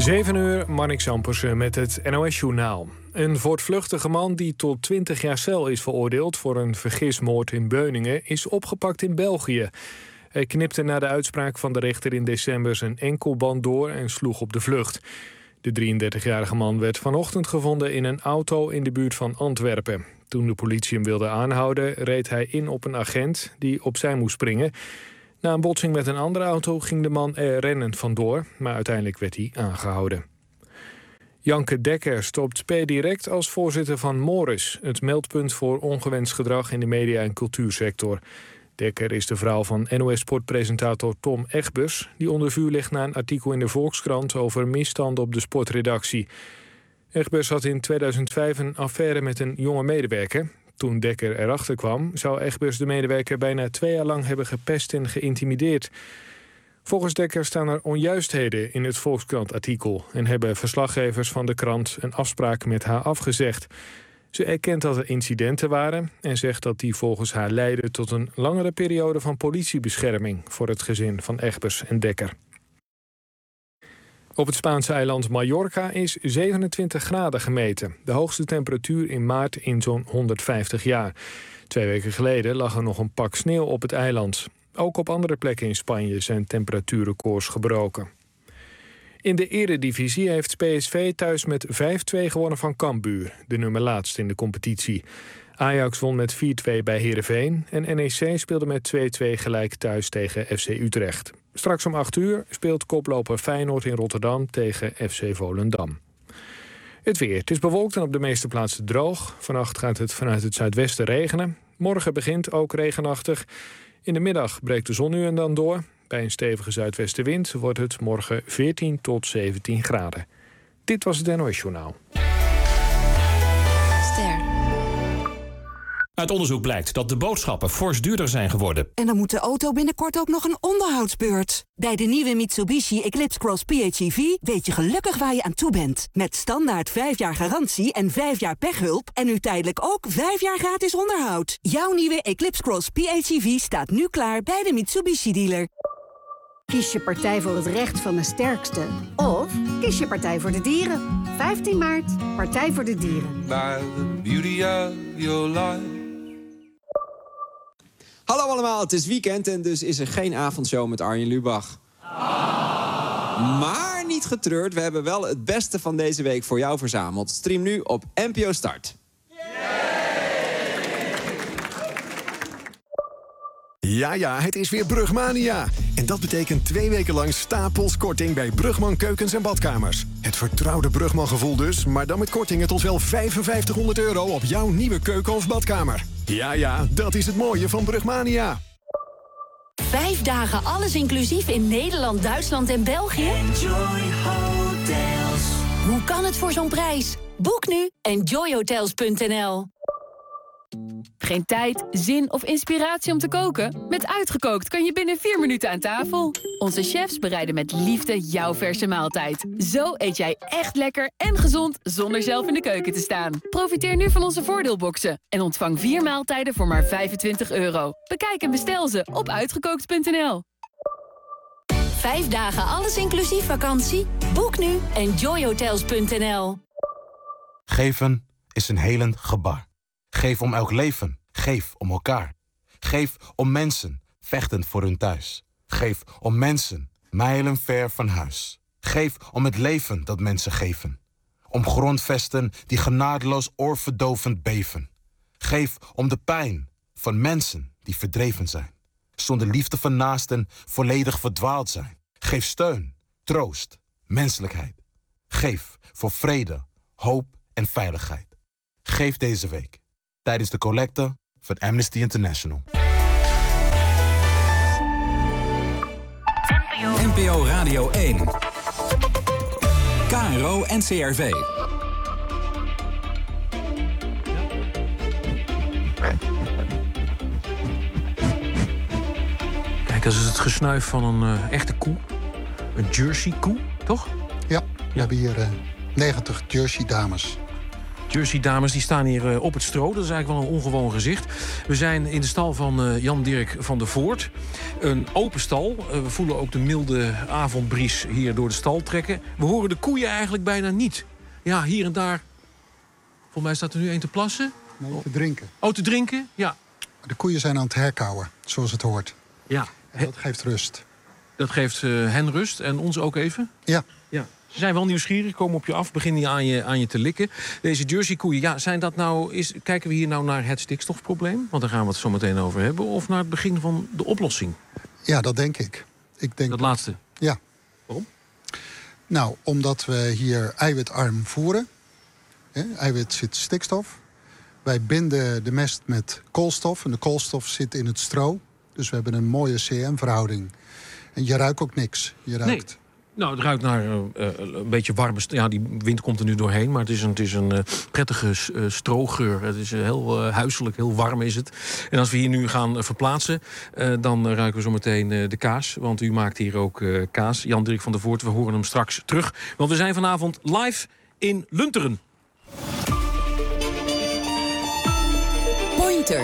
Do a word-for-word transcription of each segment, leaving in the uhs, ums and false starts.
zeven uur, Marnik Zampersen met het N O S-journaal. Een voortvluchtige man die tot twintig jaar cel is veroordeeld voor een vergismoord in Beuningen is opgepakt in België. Hij knipte na de uitspraak van de rechter in december zijn enkelband door en sloeg op de vlucht. De drieëndertigjarige man werd vanochtend gevonden in een auto in de buurt van Antwerpen. Toen de politie hem wilde aanhouden, reed hij in op een agent die opzij moest springen. Na een botsing met een andere auto ging de man er rennend vandoor, maar uiteindelijk werd hij aangehouden. Janke Dekker stopt per direct als voorzitter van Morris, het meldpunt voor ongewenst gedrag in de media- en cultuursector. Dekker is de vrouw van N O S-sportpresentator Tom Egbers, die onder vuur ligt na een artikel in de Volkskrant over misstanden op de sportredactie. Egbers had in tweeduizend vijf een affaire met een jonge medewerker. Toen Dekker erachter kwam, zou Egbers de medewerker bijna twee jaar lang hebben gepest en geïntimideerd. Volgens Dekker staan er onjuistheden in het Volkskrant-artikel en hebben verslaggevers van de krant een afspraak met haar afgezegd. Ze erkent dat er incidenten waren en zegt dat die volgens haar leidden tot een langere periode van politiebescherming voor het gezin van Egbers en Dekker. Op het Spaanse eiland Mallorca is zevenentwintig graden gemeten. De hoogste temperatuur in maart in zo'n honderdvijftig jaar. Twee weken geleden lag er nog een pak sneeuw op het eiland. Ook op andere plekken in Spanje zijn temperatuurrecords gebroken. In de eredivisie heeft P S V thuis met vijf twee gewonnen van Cambuur, de nummer laatst in de competitie. Ajax won met vier twee bij Heerenveen en N E C speelde met twee twee gelijk thuis tegen F C Utrecht. Straks om acht uur speelt koploper Feyenoord in Rotterdam tegen F C Volendam. Het weer. Het is bewolkt en op de meeste plaatsen droog. Vannacht gaat het vanuit het zuidwesten regenen. Morgen begint ook regenachtig. In de middag breekt de zon nu en dan door. Bij een stevige zuidwestenwind wordt het morgen veertien tot zeventien graden. Dit was het N O S-journaal. Ster. Uit onderzoek blijkt dat de boodschappen fors duurder zijn geworden. En dan moet de auto binnenkort ook nog een onderhoudsbeurt. Bij de nieuwe Mitsubishi Eclipse Cross P H E V weet je gelukkig waar je aan toe bent. Met standaard vijf jaar garantie en vijf jaar pechhulp. En nu tijdelijk ook vijf jaar gratis onderhoud. Jouw nieuwe Eclipse Cross P H E V staat nu klaar bij de Mitsubishi dealer. Kies je partij voor het recht van de sterkste. Of kies je partij voor de dieren. vijftien maart, Partij voor de Dieren. By the beauty of your life. Hallo allemaal, het is weekend en dus is er geen avondshow met Arjen Lubach. Maar niet getreurd, we hebben wel het beste van deze week voor jou verzameld. Stream nu op N P O Start. Ja, ja, het is weer Brugmania. En dat betekent twee weken lang stapels korting bij Brugman Keukens en Badkamers. Het vertrouwde Brugman gevoel dus, maar dan met kortingen tot wel vijfenvijftighonderd euro op jouw nieuwe keuken of badkamer. Ja, ja, dat is het mooie van Brugmania. Vijf dagen alles inclusief in Nederland, Duitsland en België? Enjoy Hotels. Hoe kan het voor zo'n prijs? Boek nu enjoy hotels punt n l. Geen tijd, zin of inspiratie om te koken? Met Uitgekookt kan je binnen vier minuten aan tafel. Onze chefs bereiden met liefde jouw verse maaltijd. Zo eet jij echt lekker en gezond zonder zelf in de keuken te staan. Profiteer nu van onze voordeelboxen en ontvang vier maaltijden voor maar vijfentwintig euro. Bekijk en bestel ze op uitgekookt punt n l. Vijf dagen alles inclusief vakantie? Boek nu enjoy hotels punt n l. Geven is een helend gebaar. Geef om elk leven. Geef om elkaar. Geef om mensen, vechtend voor hun thuis. Geef om mensen, mijlenver van huis. Geef om het leven dat mensen geven. Om grondvesten die genadeloos oorverdovend beven. Geef om de pijn van mensen die verdreven zijn. Zonder liefde van naasten volledig verdwaald zijn. Geef steun, troost, menselijkheid. Geef voor vrede, hoop en veiligheid. Geef deze week. Tijdens de collecte van Amnesty International. N P O Radio één. K R O N C R V. Kijk, dat is het gesnuif van een uh, echte koe. Een Jersey koe, toch? Ja, we ja. hebben hier uh, negentig Jersey dames. Jersey dames die staan hier uh, op het stro. Dat is eigenlijk wel een ongewoon gezicht. We zijn in de stal van uh, Jan Dirk van der Voort. Een open stal. Uh, we voelen ook de milde avondbries hier door de stal trekken. We horen de koeien eigenlijk bijna niet. Ja, hier en daar. Volgens mij staat er nu één te plassen. Nee, te drinken. Oh, te drinken? Ja. De koeien zijn aan het herkauwen, zoals het hoort. Ja. En dat geeft rust. Dat geeft uh, hen rust en ons ook even? Ja. Ja. Ze zijn wel nieuwsgierig, komen op je af, beginnen aan je, aan je te likken. Deze Jersey-koeien, ja, zijn dat nou, is, kijken we hier nou naar het stikstofprobleem? Want daar gaan we het zo meteen over hebben. Of naar het begin van de oplossing? Ja, dat denk ik. ik denk... Dat laatste? Ja. Waarom? Nou, omdat we hier eiwitarm voeren. He, eiwit zit stikstof. Wij binden de mest met koolstof. En de koolstof zit in het stro. Dus we hebben een mooie C M-verhouding. En je ruikt ook niks. Je ruikt... Nee. Nou, het ruikt naar uh, een beetje warme... Ja, die wind komt er nu doorheen, maar het is een, het is een uh, prettige uh, strogeur. Het is uh, heel uh, huiselijk, heel warm is het. En als we hier nu gaan uh, verplaatsen, uh, dan uh, ruiken we zo meteen uh, de kaas. Want u maakt hier ook uh, kaas. Jan Dirk van der Voort, we horen hem straks terug. Want we zijn vanavond live in Lunteren. Pointer.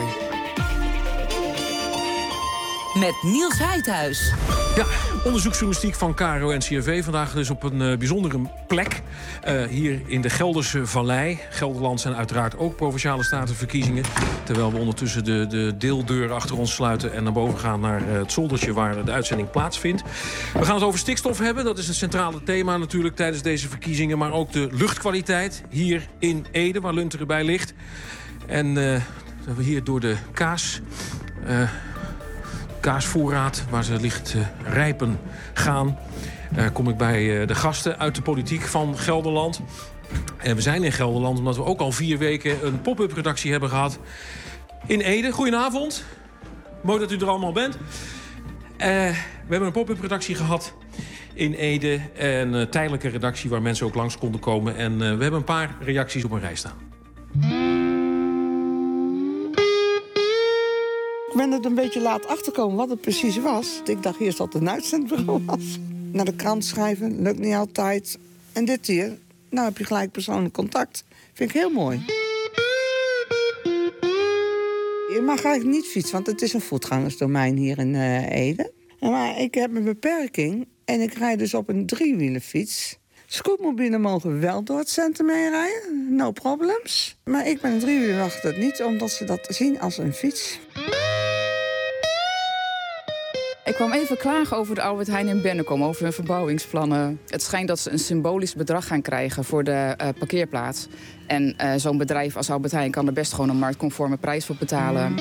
Met Niels Heidhuis. Ja, onderzoeksjournalistiek van K R O en C R V. Vandaag dus op een uh, bijzondere plek. Uh, hier in de Gelderse Vallei. Gelderland zijn uiteraard ook Provinciale Statenverkiezingen. Terwijl we ondertussen de, de deeldeur achter ons sluiten... en naar boven gaan naar uh, het zoldertje waar de uitzending plaatsvindt. We gaan het over stikstof hebben. Dat is het centrale thema natuurlijk tijdens deze verkiezingen. Maar ook de luchtkwaliteit hier in Ede, waar Lunteren bij ligt. En uh, we hier door de kaas... Uh, kaasvoorraad, waar ze ligt uh, rijpen gaan. Uh, kom ik bij uh, de gasten uit de politiek van Gelderland. En we zijn in Gelderland omdat we ook al vier weken een pop-up redactie hebben gehad in Ede. Goedenavond. Mooi dat u er allemaal bent. Uh, we hebben een pop-up redactie gehad in Ede. Een uh, tijdelijke redactie waar mensen ook langs konden komen. En uh, we hebben een paar reacties op een rij staan. Ik ben er een beetje laat achterkomen wat het precies was. Ik dacht eerst dat het een uitzendbureau was. Naar de krant schrijven, lukt niet altijd. En dit hier, nou heb je gelijk persoonlijk contact. Vind ik heel mooi. Je mag eigenlijk niet fietsen, want het is een voetgangersdomein hier in uh, Ede. Maar ik heb een beperking en ik rijd dus op een driewielenfiets. Scootmobielen mogen wel door het centrum mee rijden, no problems. Maar ik ben een driewieler, mag dat niet, omdat ze dat zien als een fiets. Ik kwam even klagen over de Albert Heijn in Bennekom, over hun verbouwingsplannen. Het schijnt dat ze een symbolisch bedrag gaan krijgen voor de uh, parkeerplaats. En uh, zo'n bedrijf als Albert Heijn kan er best gewoon een marktconforme prijs voor betalen.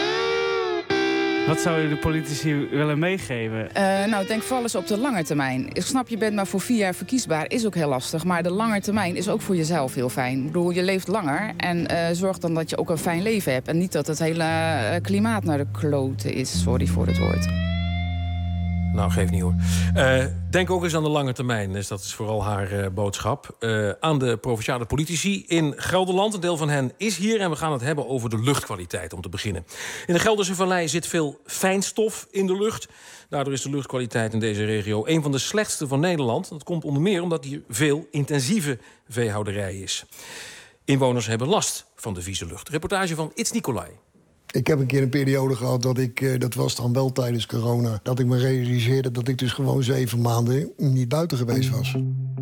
Wat zou je de politici willen meegeven? Uh, nou, denk vooral eens op de lange termijn. Ik snap, je bent maar voor vier jaar verkiesbaar, is ook heel lastig. Maar de lange termijn is ook voor jezelf heel fijn. Ik bedoel, je leeft langer en uh, zorg dan dat je ook een fijn leven hebt. En niet dat het hele uh, klimaat naar de kloten is. Sorry voor het woord. Nou, geef niet hoor. Uh, denk ook eens aan de lange termijn. Dus dat is vooral haar uh, boodschap. Uh, aan de provinciale politici in Gelderland. Een deel van hen is hier en we gaan het hebben over de luchtkwaliteit om te beginnen. In de Gelderse Vallei zit veel fijnstof in de lucht. Daardoor is de luchtkwaliteit in deze regio een van de slechtste van Nederland. Dat komt onder meer omdat hier veel intensieve veehouderij is. Inwoners hebben last van de vieze lucht. Reportage van It's Nicolai. Ik heb een keer een periode gehad, dat ik, dat was dan wel tijdens corona... dat ik me realiseerde dat ik dus gewoon zeven maanden niet buiten geweest was.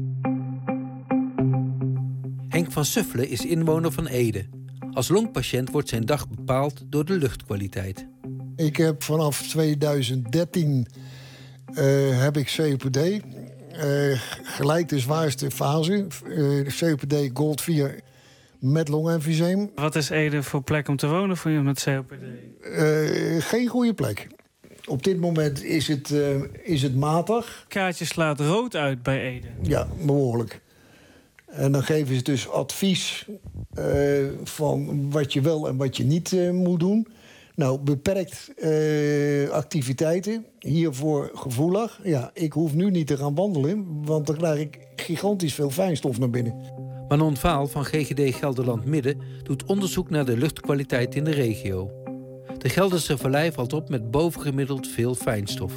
Henk van Suffelen is inwoner van Ede. Als longpatiënt wordt zijn dag bepaald door de luchtkwaliteit. Ik heb vanaf tweeduizend dertien uh, heb ik C O P D. Uh, gelijk de zwaarste fase. Uh, C O P D Gold vier... met longemfyseem. Wat is Ede voor plek om te wonen voor je met C O P D? Uh, geen goede plek. Op dit moment is het, uh, is het matig. Kaartje slaat rood uit bij Ede. Ja, behoorlijk. En dan geven ze dus advies uh, van wat je wel en wat je niet uh, moet doen. Nou, beperkt uh, activiteiten, hiervoor gevoelig. Ja, ik hoef nu niet te gaan wandelen, want dan krijg ik gigantisch veel fijnstof naar binnen. Manon Vaal van G G D Gelderland Midden doet onderzoek naar de luchtkwaliteit in de regio. De Gelderse Vallei valt op met bovengemiddeld veel fijnstof.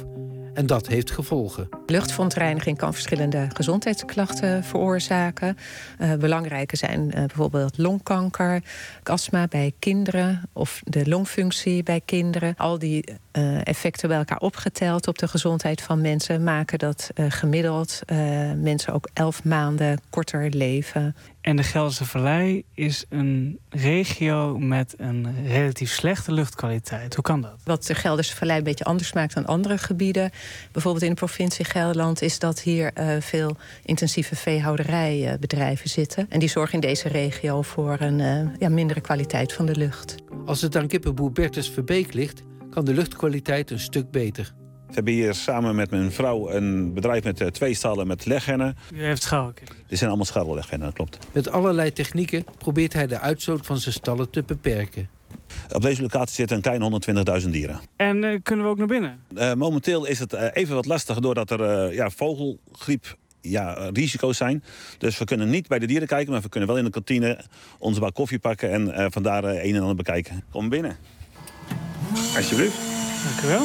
En dat heeft gevolgen. Luchtverontreiniging kan verschillende gezondheidsklachten veroorzaken. Uh, belangrijke zijn uh, bijvoorbeeld longkanker, astma bij kinderen of de longfunctie bij kinderen. Al die uh, effecten bij elkaar opgeteld op de gezondheid van mensen maken dat uh, gemiddeld uh, mensen ook elf maanden korter leven. En de Gelderse Vallei is een regio met een relatief slechte luchtkwaliteit. Hoe kan dat? Wat de Gelderse Vallei een beetje anders maakt dan andere gebieden, bijvoorbeeld in de provincie Gelderland, is dat hier uh, veel intensieve veehouderijbedrijven zitten. En die zorgen in deze regio voor een uh, ja, mindere kwaliteit van de lucht. Als het aan kippenboer Bertus Verbeek ligt, kan de luchtkwaliteit een stuk beter. We hebben hier samen met mijn vrouw een bedrijf met uh, twee stallen met leghennen. U heeft schouwen. Dit zijn allemaal scharrelleghennen, dat klopt. Met allerlei technieken probeert hij de uitstoot van zijn stallen te beperken. Op deze locatie zitten een klein honderdtwintigduizend dieren. En uh, kunnen we ook naar binnen? Uh, momenteel is het uh, even wat lastig doordat er uh, ja, vogelgriep ja, uh, risico's zijn. Dus we kunnen niet bij de dieren kijken, maar we kunnen wel in de kantine onze bak koffie pakken en uh, vandaar uh, een en ander bekijken. Kom binnen. Alsjeblieft. Dank u wel.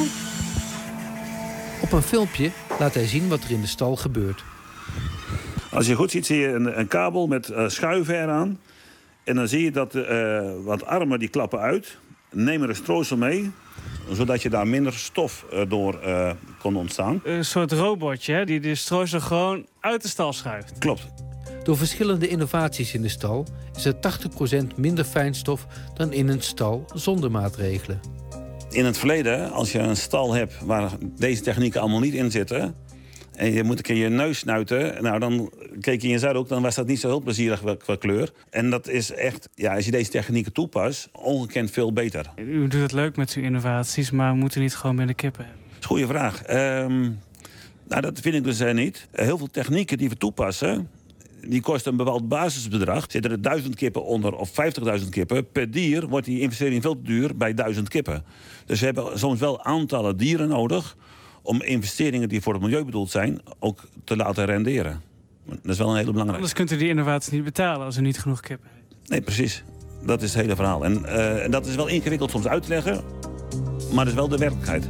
Op een filmpje laat hij zien wat er in de stal gebeurt. Als je goed ziet, zie je een, een kabel met uh, schuiven eraan. En dan zie je dat uh, wat armen die klappen uit. Neem er een strooisel mee, zodat je daar minder stof uh, door uh, kon ontstaan. Een soort robotje, hè, die de strooisel gewoon uit de stal schuift. Klopt. Door verschillende innovaties in de stal is er tachtig procent minder fijnstof dan in een stal zonder maatregelen. In het verleden, als je een stal hebt waar deze technieken allemaal niet in zitten, en je moet een keer je neus snuiten, nou dan keek je in je zuidhoek, dan was dat niet zo heel plezierig qua, qua kleur. En dat is echt, ja, als je deze technieken toepast, ongekend veel beter. U doet het leuk met uw innovaties, maar we moeten niet gewoon meer de kippen hebben? Dat is een goede vraag. Um, nou, dat vind ik dus uh, niet. Heel veel technieken die we toepassen, die kosten een bepaald basisbedrag. Zitten er duizend kippen onder of vijftigduizend kippen, per dier wordt die investering veel te duur bij duizend kippen. Dus we hebben soms wel aantallen dieren nodig om investeringen die voor het milieu bedoeld zijn ook te laten renderen. Dat is wel een hele belangrijke. Anders kunt u die innovatie niet betalen als u niet genoeg kippen heeft. Nee, precies. Dat is het hele verhaal. En, uh, en dat is wel ingewikkeld soms uit te leggen, maar dat is wel de werkelijkheid.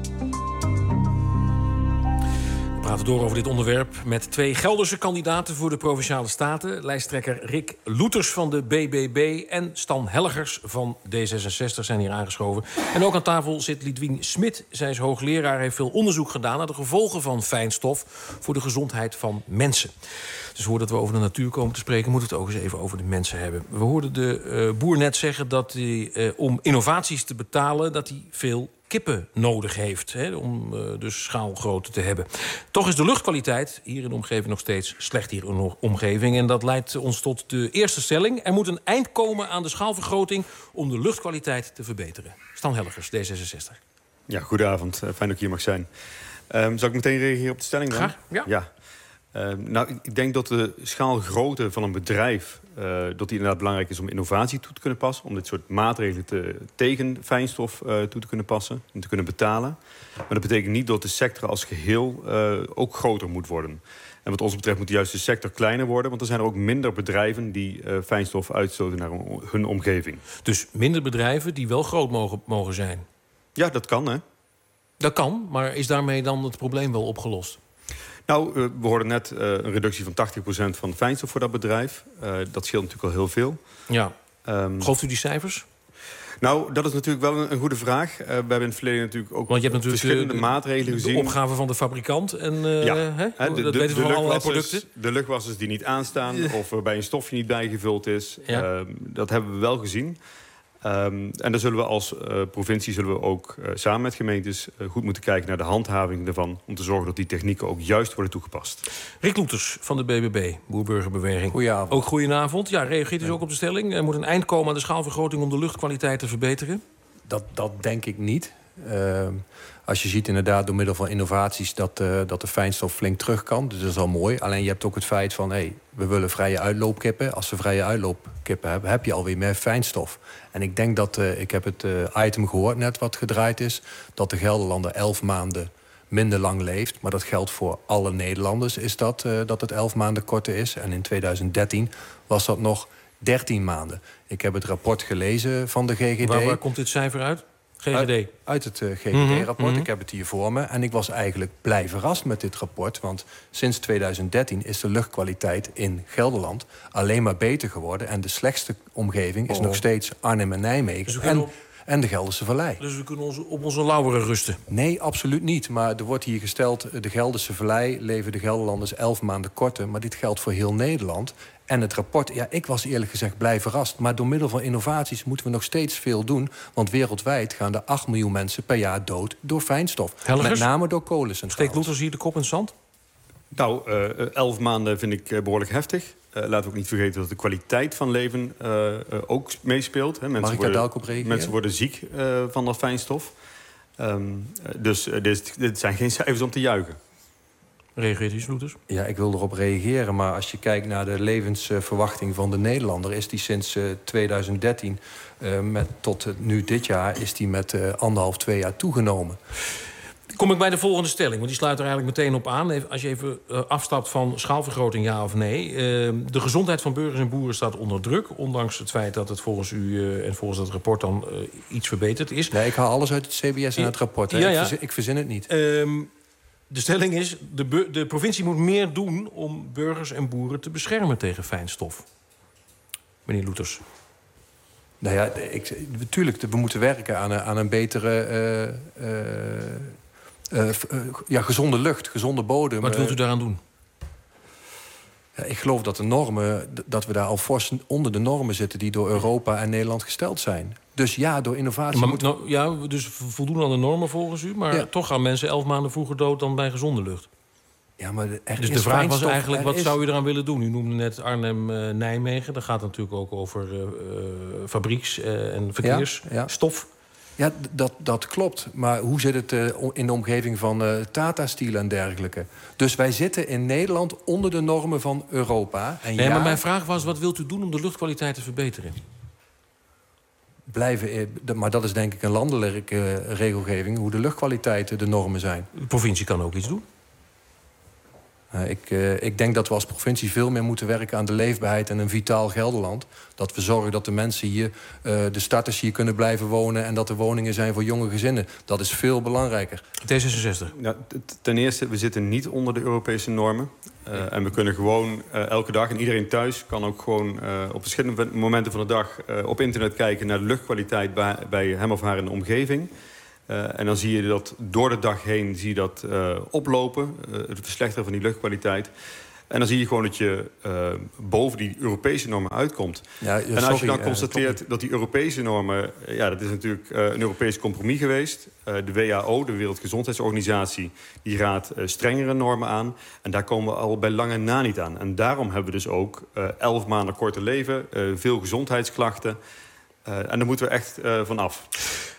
We praten door over dit onderwerp met twee Gelderse kandidaten voor de Provinciale Staten. Lijsttrekker Rick Loeters van de B B B en Stan Hellegers van D zesenzestig zijn hier aangeschoven. En ook aan tafel zit Lidwien Smit. Zij is hoogleraar, heeft veel onderzoek gedaan naar de gevolgen van fijnstof voor de gezondheid van mensen. Dus voordat we over de natuur komen te spreken, moeten we het ook eens even over de mensen hebben. We hoorden de uh, boer net zeggen dat hij uh, om innovaties te betalen, dat hij veel kippen nodig heeft, hè, om uh, dus schaalgrootte te hebben. Toch is de luchtkwaliteit hier in de omgeving nog steeds slecht hier in de omgeving. En dat leidt ons tot de eerste stelling. Er moet een eind komen aan de schaalvergroting om de luchtkwaliteit te verbeteren. Stan Hellegers, D zesenzestig. Ja, goedenavond. Uh, fijn dat ik hier mag zijn. Um, zal ik meteen reageren op de stelling dan? Graag, ja. ja. Uh, nou, ik denk dat de schaalgrootte van een bedrijf, Uh, dat die inderdaad belangrijk is om innovatie toe te kunnen passen, om dit soort maatregelen te, tegen fijnstof uh, toe te kunnen passen en te kunnen betalen. Maar dat betekent niet dat de sector als geheel uh, ook groter moet worden. En wat ons betreft moet juist de sector kleiner worden, want er zijn er ook minder bedrijven die uh, fijnstof uitstoten naar hun omgeving. Dus minder bedrijven die wel groot mogen, mogen zijn? Ja, dat kan, hè. Dat kan, maar is daarmee dan het probleem wel opgelost? Nou, we hoorden net uh, een reductie van tachtig procent van fijnstof voor dat bedrijf. Uh, dat scheelt natuurlijk al heel veel. Ja. Um, Gelooft u die cijfers? Nou, dat is natuurlijk wel een, een goede vraag. Uh, we hebben in het verleden natuurlijk ook Want je hebt natuurlijk verschillende de, maatregelen gezien. De opgave van de fabrikant en uh, ja. hè? De, dat de, weten we de van allerlei producten. De luchtwassers die niet aanstaan ja. of waarbij een stofje niet bijgevuld is. Ja. Uh, dat hebben we wel gezien. Um, en daar zullen we als uh, provincie zullen we ook uh, samen met gemeentes uh, goed moeten kijken naar de handhaving ervan, om te zorgen dat die technieken ook juist worden toegepast. Rick Loeters van de B B B, Boer-Burgerbeweging. Goedenavond. Ook goedenavond. Ja, reageert u ook op de stelling? Er moet een eind komen aan de schaalvergroting om de luchtkwaliteit te verbeteren? Dat, dat denk ik niet. Uh, als je ziet inderdaad door middel van innovaties dat, uh, dat de fijnstof flink terug kan. Dus dat is al mooi. Alleen je hebt ook het feit van, hey, we willen vrije uitloopkippen. Als we vrije uitloopkippen hebben, heb je alweer meer fijnstof. En ik denk dat, uh, ik heb het uh, item gehoord net wat gedraaid is, dat de Gelderlander elf maanden minder lang leeft. Maar dat geldt voor alle Nederlanders, is dat, uh, dat het elf maanden korter is. En in tweeduizend dertien was dat nog dertien maanden. Ik heb het rapport gelezen van de G G D. Waar, waar komt dit cijfer uit? G G D. Uit, uit het uh, G G D-rapport. Mm-hmm. Ik heb het hier voor me. En ik was eigenlijk blij verrast met dit rapport. Want sinds tweeduizend dertien is de luchtkwaliteit in Gelderland alleen maar beter geworden. En de slechtste omgeving is Oh. nog steeds Arnhem en Nijmegen. Dus we en, kunnen op- en de Gelderse Vallei. Dus we kunnen ons op onze lauweren rusten? Nee, absoluut niet. Maar er wordt hier gesteld, de Gelderse Vallei leven de Gelderlanders elf maanden korter. Maar dit geldt voor heel Nederland. En het rapport, ja, ik was eerlijk gezegd blij verrast. Maar door middel van innovaties moeten we nog steeds veel doen. Want wereldwijd gaan er acht miljoen mensen per jaar dood door fijnstof. Helgers? Met name door kolencentrales. Steekt Loeters hier de kop in het zand? Nou, uh, elf maanden vind ik uh, behoorlijk heftig. Uh, laten we ook niet vergeten dat de kwaliteit van leven uh, uh, ook meespeelt. Hè. Mensen Mag ik daar worden, dadelijk op reageren? Mensen worden ziek uh, van dat fijnstof. Um, uh, dus uh, dit, dit zijn geen cijfers om te juichen. Reageert iets, Loeters? Ja, ik wil erop reageren. Maar als je kijkt naar de levensverwachting van de Nederlander... is die sinds uh, tweeduizend dertien uh, met, tot uh, nu dit jaar... is die met uh, anderhalf, twee jaar toegenomen. Kom ik bij de volgende stelling, want die sluit er eigenlijk meteen op aan. Even, als je even uh, afstapt van schaalvergroting, ja of nee. Uh, de gezondheid van burgers en boeren staat onder druk. Ondanks het feit dat het volgens u uh, en volgens dat rapport dan uh, iets verbeterd is. Nee, ik haal alles uit het C B S en het rapport. Hè. Ja, ja. Ik, verzin, ik verzin het niet. Um, de stelling is, de, bu- de provincie moet meer doen om burgers en boeren te beschermen tegen fijnstof. Meneer Loeters. Nou ja, ik, natuurlijk, we moeten werken aan een, aan een betere... Uh, uh, Uh, uh, ja, gezonde lucht, gezonde bodem. Wat wilt u daaraan doen? Ja, ik geloof dat de normen, dat we daar al fors onder de normen zitten... die door Europa en Nederland gesteld zijn. Dus ja, door innovatie... Maar, moeten... nou, ja, dus voldoen aan de normen volgens u... maar ja. toch gaan mensen elf maanden vroeger dood dan bij gezonde lucht. Ja, maar er dus is de vraag fijnstof, was eigenlijk, wat is... zou u eraan willen doen? U noemde net Arnhem-Nijmegen. Uh, dat gaat natuurlijk ook over uh, uh, fabrieks- uh, en verkeersstof. Ja, ja. Ja, dat, dat klopt. Maar hoe zit het uh, in de omgeving van uh, Tata Steel en dergelijke? Dus wij zitten in Nederland onder de normen van Europa. En nee, ja, maar mijn vraag was, wat wilt u doen om de luchtkwaliteit te verbeteren? Blijven, maar dat is denk ik een landelijke uh, regelgeving... hoe de luchtkwaliteit de normen zijn. De provincie kan ook iets doen. Uh, ik, uh, ik denk dat we als provincie veel meer moeten werken aan de leefbaarheid en een vitaal Gelderland. Dat we zorgen dat de mensen hier, uh, de starters hier kunnen blijven wonen... en dat er woningen zijn voor jonge gezinnen. Dat is veel belangrijker. D zesenzestig. Nou, ten eerste, we zitten niet onder de Europese normen. Uh, en we kunnen gewoon uh, elke dag, en iedereen thuis kan ook gewoon uh, op verschillende momenten van de dag... Uh, op internet kijken naar de luchtkwaliteit bij, bij hem of haar in de omgeving... Uh, en dan zie je dat door de dag heen zie je dat uh, oplopen, uh, het verslechteren van die luchtkwaliteit. En dan zie je gewoon dat je uh, boven die Europese normen uitkomt. Ja, en als sorry, je dan uh, constateert dat die Europese normen... Uh, ja, dat is natuurlijk uh, een Europees compromis geweest. Uh, de W H O, de Wereldgezondheidsorganisatie, die raadt uh, strengere normen aan. En daar komen we al bij lange na niet aan. En daarom hebben we dus ook uh, elf maanden korter leven, uh, veel gezondheidsklachten. Uh, en daar moeten we echt uh, van af.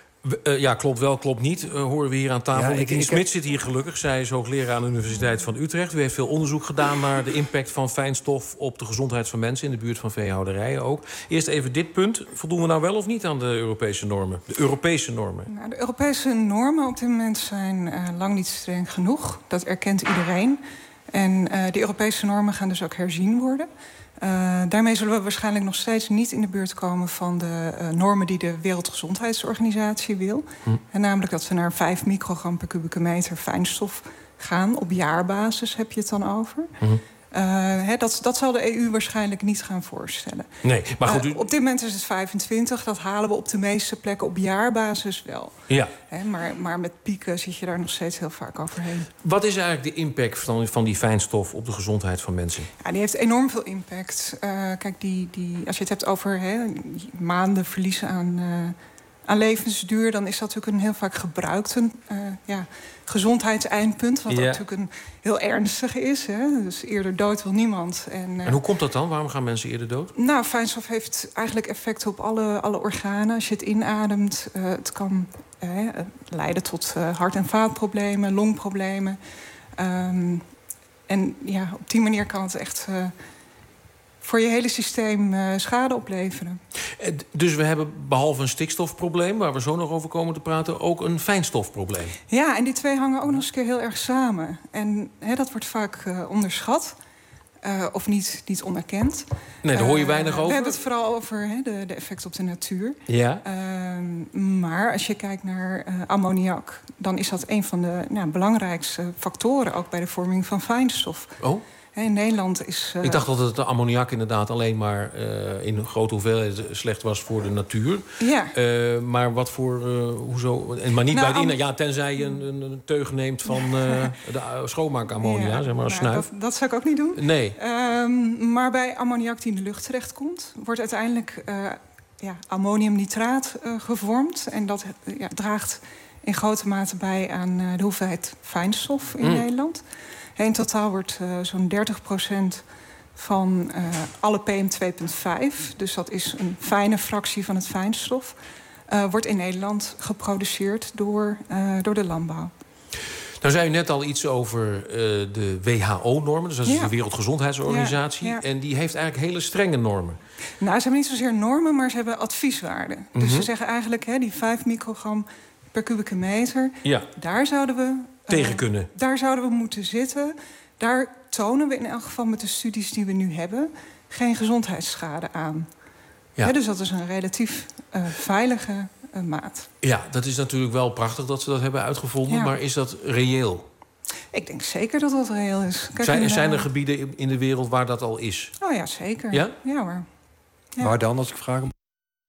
Uh, ja, klopt wel, klopt niet, uh, horen we hier aan tafel. Ja, Nietien ik Smit heb... zit hier gelukkig. Zij is hoogleraar aan de Universiteit van Utrecht. U heeft veel onderzoek gedaan naar de impact van fijnstof... op de gezondheid van mensen in de buurt van veehouderijen ook. Eerst even dit punt. Voldoen we nou wel of niet aan de Europese normen? De Europese normen? Nou, de Europese normen op dit moment zijn uh, lang niet streng genoeg. Dat erkent iedereen. En uh, de Europese normen gaan dus ook herzien worden... Uh, daarmee zullen we waarschijnlijk nog steeds niet in de buurt komen... van de uh, normen die de Wereldgezondheidsorganisatie wil. Hm. En namelijk dat we naar vijf microgram per kubieke meter fijnstof gaan. Op jaarbasis heb je het dan over. Hm. Uh, he, dat, dat zal de E U waarschijnlijk niet gaan voorstellen. Nee, maar goed, u... uh, op dit moment is het vijfentwintig. Dat halen we op de meeste plekken op jaarbasis wel. Ja. He, maar, maar met pieken zit je daar nog steeds heel vaak overheen. Wat is eigenlijk de impact van, van die fijnstof op de gezondheid van mensen? Ja, die heeft enorm veel impact. Uh, kijk, die, die, als je het hebt over he, maanden verliezen aan... Uh, aan levensduur, dan is dat natuurlijk een heel vaak gebruikt een uh, ja, gezondheidseindpunt. Wat ja. natuurlijk een heel ernstig is. Hè? Dus eerder dood wil niemand. En, uh, en hoe komt dat dan? Waarom gaan mensen eerder dood? Nou, fijnstof heeft eigenlijk effecten op alle, alle organen. Als je het inademt, uh, het kan uh, leiden tot uh, hart- en vaatproblemen, longproblemen. Um, en ja, op die manier kan het echt... Uh, voor je hele systeem uh, schade opleveren. Dus we hebben behalve een stikstofprobleem... waar we zo nog over komen te praten, ook een fijnstofprobleem. Ja, en die twee hangen ook nog eens een keer heel erg samen. En he, dat wordt vaak uh, onderschat. Uh, of niet, niet onderkend. Nee, daar hoor je Uh, weinig over. We hebben het vooral over he, de, de effecten op de natuur. Ja. Uh, maar als je kijkt naar uh, ammoniak, dan is dat een van de nou, belangrijkste factoren ook bij de vorming van fijnstof. Oh. In Nederland is... Uh... Ik dacht dat het ammoniak inderdaad alleen maar uh, in grote hoeveelheden slecht was voor de natuur. Ja. Uh, maar wat voor... Uh, hoezo? En maar niet nou, bij de am... inhoud. Ja, tenzij je een, een, een teug neemt van uh, de schoonmaakammonia, ja, zeg maar, een nou, snuif. Dat, dat zou ik ook niet doen. Nee. Um, maar bij ammoniak die in de lucht terechtkomt, wordt uiteindelijk uh, ja, ammoniumnitraat uh, gevormd. En dat uh, ja, draagt in grote mate bij aan uh, de hoeveelheid fijnstof in mm. Nederland. In totaal wordt uh, zo'n dertig procent van uh, alle P M twee komma vijf... dus dat is een fijne fractie van het fijnstof... Uh, wordt in Nederland geproduceerd door, uh, door de landbouw. Nou zei u net al iets over uh, de W H O-normen. Dus dat is ja. de Wereldgezondheidsorganisatie. Ja, ja. En die heeft eigenlijk hele strenge normen. Nou, ze hebben niet zozeer normen, maar ze hebben advieswaarden. Mm-hmm. Dus ze zeggen eigenlijk, hè, die vijf microgram per kubieke meter... Ja. daar zouden we... tegen kunnen. Uh, daar zouden we moeten zitten. Daar tonen we in elk geval met de studies die we nu hebben... geen gezondheidsschade aan. Ja. He, dus dat is een relatief uh, veilige uh, maat. Ja, dat is natuurlijk wel prachtig dat ze dat hebben uitgevonden. Ja. Maar is dat reëel? Ik denk zeker dat dat reëel is. Kijk, zijn, in, zijn er uh... gebieden in de wereld waar dat al is? Oh ja, zeker. Ja? Ja hoor. Ja. Waar dan, als ik vraag hem?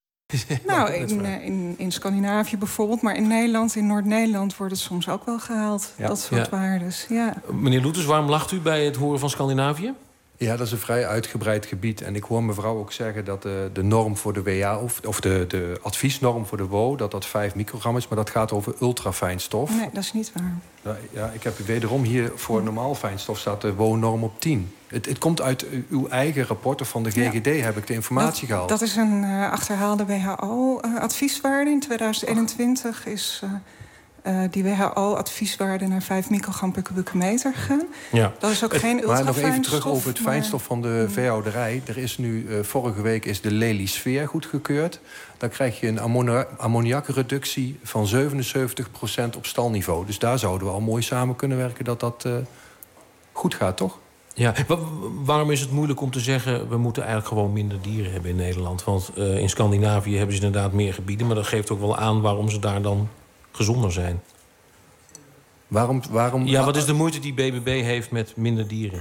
Nou, in, in, in Scandinavië bijvoorbeeld, maar in Nederland, in Noord-Nederland wordt het soms ook wel gehaald. Ja. Dat soort ja. waardes. Ja. Meneer Loeters, waarom lacht u bij het horen van Scandinavië? Ja, dat is een vrij uitgebreid gebied. En ik hoor mevrouw ook zeggen dat de, de norm voor de W H O, of, of de, de adviesnorm voor de W O, dat dat vijf microgram is. Maar dat gaat over ultrafijnstof. Nee, dat is niet waar. Ja, ja, ik heb wederom hier voor normaal fijnstof staat de W O-norm op tien. Het, het komt uit uw eigen rapporten van de G G D, ja. heb ik de informatie dat, gehaald. Dat is een uh, achterhaalde W H O-advieswaarde. In tweeduizend eenentwintig is uh, uh, die W H O-advieswaarde naar vijf microgram per kubieke meter gegaan. Ja. Dat is ook het, geen ultrafijnstof. Maar nog even terug over het fijnstof maar... van de veehouderij. Er is nu, uh, vorige week is de Lely-sfeer goedgekeurd. Dan krijg je een ammoni- ammoniakreductie van zevenenzeventig procent op stalniveau. Dus daar zouden we al mooi samen kunnen werken dat dat uh, goed gaat, toch? Ja, waarom is het moeilijk om te zeggen... we moeten eigenlijk gewoon minder dieren hebben in Nederland? Want uh, in Scandinavië hebben ze inderdaad meer gebieden... maar dat geeft ook wel aan waarom ze daar dan gezonder zijn. Waarom, waarom... Ja, wat is de moeite die B B B heeft met minder dieren?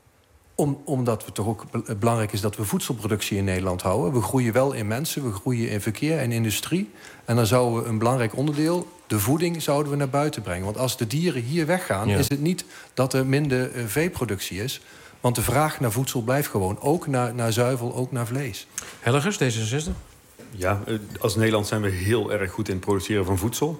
Om, omdat het toch ook belangrijk is dat we voedselproductie in Nederland houden. We groeien wel in mensen, we groeien in verkeer en industrie. En dan zouden we een belangrijk onderdeel, de voeding, zouden we naar buiten brengen. Want als de dieren hier weggaan, ja. is het niet dat er minder uh, veeproductie is. Want de vraag naar voedsel blijft gewoon. Ook naar, naar zuivel, ook naar vlees. Hellegers, D zesenzestig? Ja, als Nederland zijn we heel erg goed in het produceren van voedsel.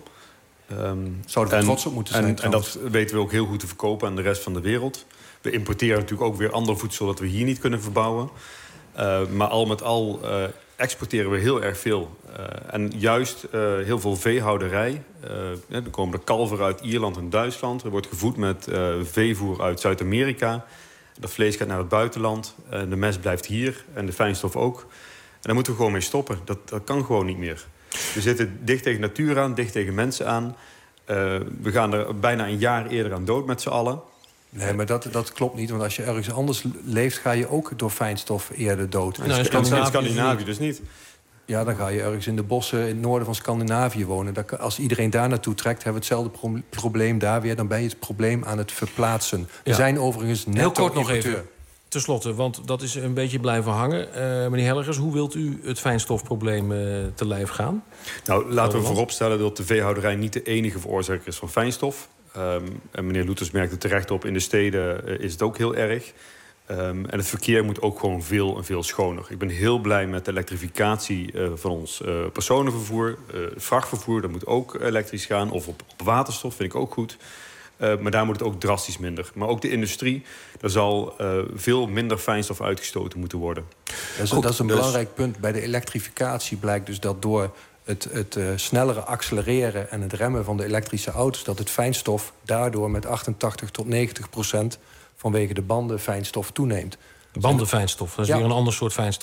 Um, Zouden we trots op moeten zijn. En, en dat weten we ook heel goed te verkopen aan de rest van de wereld. We importeren natuurlijk ook weer ander voedsel dat we hier niet kunnen verbouwen. Uh, maar al met al uh, exporteren we heel erg veel. Uh, en juist uh, heel veel veehouderij. Uh, er komen de kalveren uit Ierland en Duitsland. Er wordt gevoed met uh, veevoer uit Zuid-Amerika. Dat vlees gaat naar het buitenland. Uh, de mest blijft hier en de fijnstof ook. En daar moeten we gewoon mee stoppen. Dat, dat kan gewoon niet meer. We zitten dicht tegen natuur aan, dicht tegen mensen aan. Uh, we gaan er bijna een jaar eerder aan dood met z'n allen. Nee, maar dat, dat klopt niet. Want als je ergens anders leeft, ga je ook door fijnstof eerder dood. Nou, in Scandinavië, Scandinavië dus niet. Ja, dan ga je ergens in de bossen in het noorden van Scandinavië wonen. Als iedereen daar naartoe trekt, hebben we hetzelfde pro- probleem daar weer. Dan ben je het probleem aan het verplaatsen. Er ja. zijn overigens netto Heel kort nog importeur. even, ten slotte, want dat is een beetje blijven hangen. Uh, meneer Hellegers, hoe wilt u het fijnstofprobleem uh, te lijf gaan? Nou, laten we vooropstellen dat de veehouderij niet de enige veroorzaker is van fijnstof. Um, en meneer Loeters merkt het terecht op, in de steden uh, is het ook heel erg. Um, en het verkeer moet ook gewoon veel en veel schoner. Ik ben heel blij met de elektrificatie uh, van ons uh, personenvervoer. Uh, vrachtvervoer, dat moet ook elektrisch gaan. Of op, op waterstof, vind ik ook goed. Uh, maar daar moet het ook drastisch minder. Maar ook de industrie, daar zal uh, veel minder fijnstof uitgestoten moeten worden. Dat is, Goed, dat is een dus... belangrijk punt. Bij de elektrificatie blijkt dus dat door het, het uh, snellere accelereren en het remmen van de elektrische auto's, dat het fijnstof daardoor met achtentachtig tot negentig procent vanwege de bandenfijnstof toeneemt. Bandenfijnstof, dat is ja. weer een ander soort fijnstof.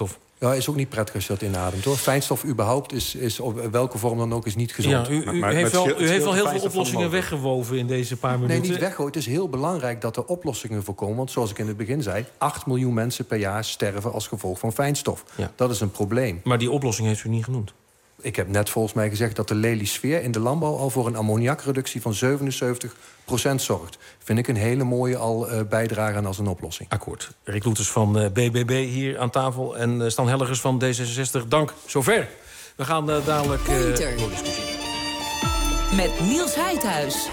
Nou, is ook niet prettig als je dat inademt, hoor. Fijnstof überhaupt is, is op welke vorm dan ook is niet gezond. Ja, u, u, maar, heeft, wel, u heeft wel heel veel oplossingen weggewoven in deze paar minuten. Nee, niet weggooien. Het is heel belangrijk dat er oplossingen voorkomen. Want zoals ik in het begin zei, acht miljoen mensen per jaar sterven als gevolg van fijnstof. Ja. Dat is een probleem. Maar die oplossing heeft u niet genoemd. Ik heb net volgens mij gezegd dat de leliesfeer in de landbouw al voor een ammoniakreductie van zevenenzeventig procent zorgt. Vind ik een hele mooie al uh, bijdrage aan als een oplossing. Akkoord. Rick Loeters van uh, B B B hier aan tafel en uh, Stan Hellegers van D zesenzestig. Dank. Zover. We gaan uh, dadelijk uh, doordiscussiëren. Met Niels Heidhuis.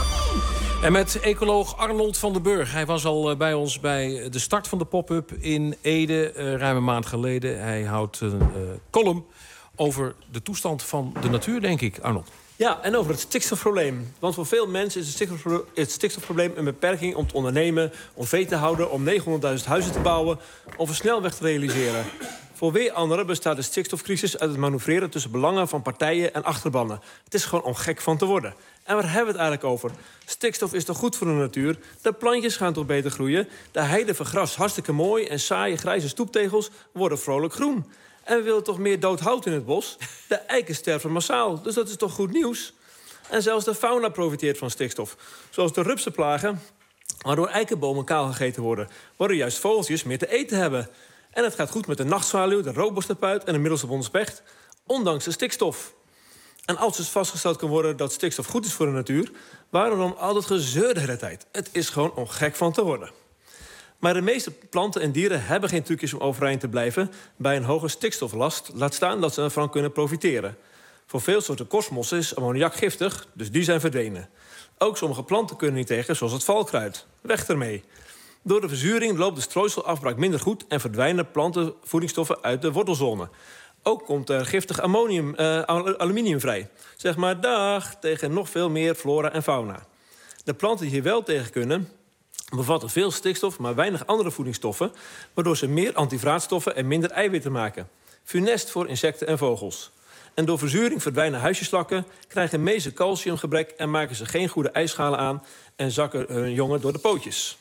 En met ecoloog Arnold van den Burg. Hij was al uh, bij ons bij de start van de pop-up in Ede, uh, ruim een maand geleden. Hij houdt een uh, column over de toestand van de natuur, denk ik, Arnold. Ja, en over het stikstofprobleem. Want voor veel mensen is het, stikstofpro- het stikstofprobleem een beperking om te ondernemen, om vee te houden, om negenhonderdduizend huizen te bouwen of een snelweg te realiseren. Voor weer anderen bestaat de stikstofcrisis uit het manoeuvreren tussen belangen van partijen en achterbannen. Het is gewoon om gek van te worden. En waar hebben we het eigenlijk over? Stikstof is toch goed voor de natuur? De plantjes gaan toch beter groeien? De heide vergrast hartstikke mooi en saaie grijze stoeptegels worden vrolijk groen. En we willen toch meer dood hout in het bos? De eiken sterven massaal, dus dat is toch goed nieuws? En zelfs de fauna profiteert van stikstof. Zoals de rupsenplagen, waardoor eikenbomen kaal gegeten worden. Waardoor juist vogeltjes meer te eten hebben. En het gaat goed met de nachtzwaluw, de roodborstenpuit en de middelste specht, ondanks de stikstof. En als dus vastgesteld kan worden dat stikstof goed is voor de natuur, waarom dan al dat gezeur de hele tijd? Het is gewoon om gek van te worden. Maar de meeste planten en dieren hebben geen trucjes om overeind te blijven bij een hoge stikstoflast. Laat staan dat ze ervan kunnen profiteren. Voor veel soorten korstmossen is ammoniak giftig, dus die zijn verdwenen. Ook sommige planten kunnen niet tegen, zoals het valkruid. Weg ermee. Door de verzuring loopt de strooiselafbraak minder goed en verdwijnen plantenvoedingsstoffen uit de wortelzone. Ook komt er giftig ammonium, uh, aluminium vrij. Zeg maar dag tegen nog veel meer flora en fauna. De planten die hier wel tegen kunnen bevatten veel stikstof, maar weinig andere voedingsstoffen, waardoor ze meer antivraatstoffen en minder eiwitten maken. Funest voor insecten en vogels. En door verzuring verdwijnen huisjeslakken, krijgen mezen calciumgebrek en maken ze geen goede ijsschalen aan en zakken hun jongen door de pootjes.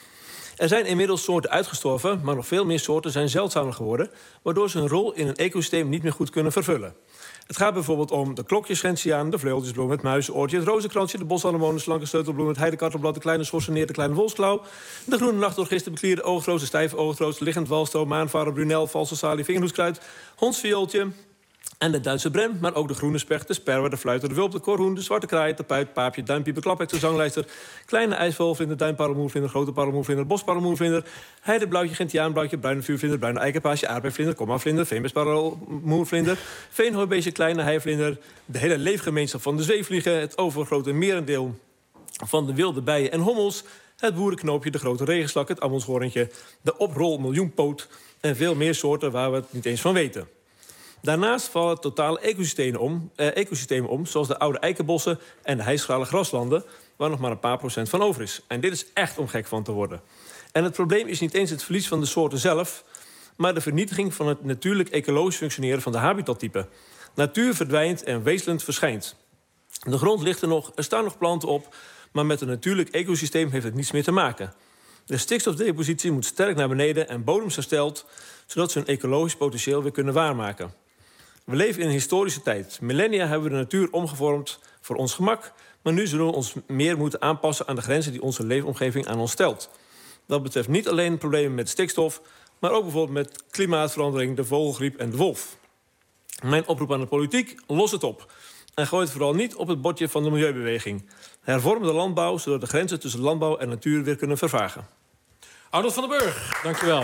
Er zijn inmiddels soorten uitgestorven, maar nog veel meer soorten zijn zeldzamer geworden, waardoor ze hun rol in een ecosysteem niet meer goed kunnen vervullen. Het gaat bijvoorbeeld om de klokjesgentiaan, de vleugeltjesbloem, het muizenoortje, het rozenkransje, de bosanemoon, de slanke sleutelbloem, het heidekartelblad, de kleine schorseneer, de kleine wolfsklauw, de groene nachtdorgist, de beklierde oogroos, de stijve oogroos, de liggend walstro, maanvarer, brunel, valse salie, vingerhoedskruid, hondsviooltje en de Duitse brem, maar ook de groene specht, de sperwer, de fluiter, de wulp, de korhoen, de zwarte kraai, de puit, paapje, duimpieper, klaphek, de zanglijster, kleine ijsvogelvlinder, duimparelmoervlinder, grote parelmoervlinder, bosparelmoervlinder, heideblauwtje, gentiaanblauwtje, bruine vuurvlinder, bruine eikenpaasje, aardbeivlinder, komavlinder, veenbesparelmoervlinder, veenhooibeestje, kleine heivlinder, de hele leefgemeenschap van de zweefvliegen, het overgrote merendeel van de wilde bijen en hommels, het boerenknoopje, de grote regenslak, het ammonshoorntje, de oprol miljoenpoot en veel meer soorten waar we het niet eens van weten. Daarnaast vallen totale ecosystemen om, eh, ecosystemen om, zoals de oude eikenbossen en de hijschale graslanden, waar nog maar een paar procent van over is. En dit is echt om gek van te worden. En het probleem is niet eens het verlies van de soorten zelf, maar de vernietiging van het natuurlijk ecologisch functioneren van de habitattypen. Natuur verdwijnt en wezenlijk verschijnt. De grond ligt er nog, er staan nog planten op, maar met een natuurlijk ecosysteem heeft het niets meer te maken. De stikstofdepositie moet sterk naar beneden en bodems hersteld, zodat ze hun ecologisch potentieel weer kunnen waarmaken. We leven in een historische tijd. Millennia hebben we de natuur omgevormd voor ons gemak, maar nu zullen we ons meer moeten aanpassen aan de grenzen die onze leefomgeving aan ons stelt. Dat betreft niet alleen problemen met stikstof, maar ook bijvoorbeeld met klimaatverandering, de vogelgriep en de wolf. Mijn oproep aan de politiek, los het op. En gooi het vooral niet op het bordje van de milieubeweging. Hervorm de landbouw, zodat de grenzen tussen landbouw en natuur weer kunnen vervagen. Arnold van den Burg, dankjewel.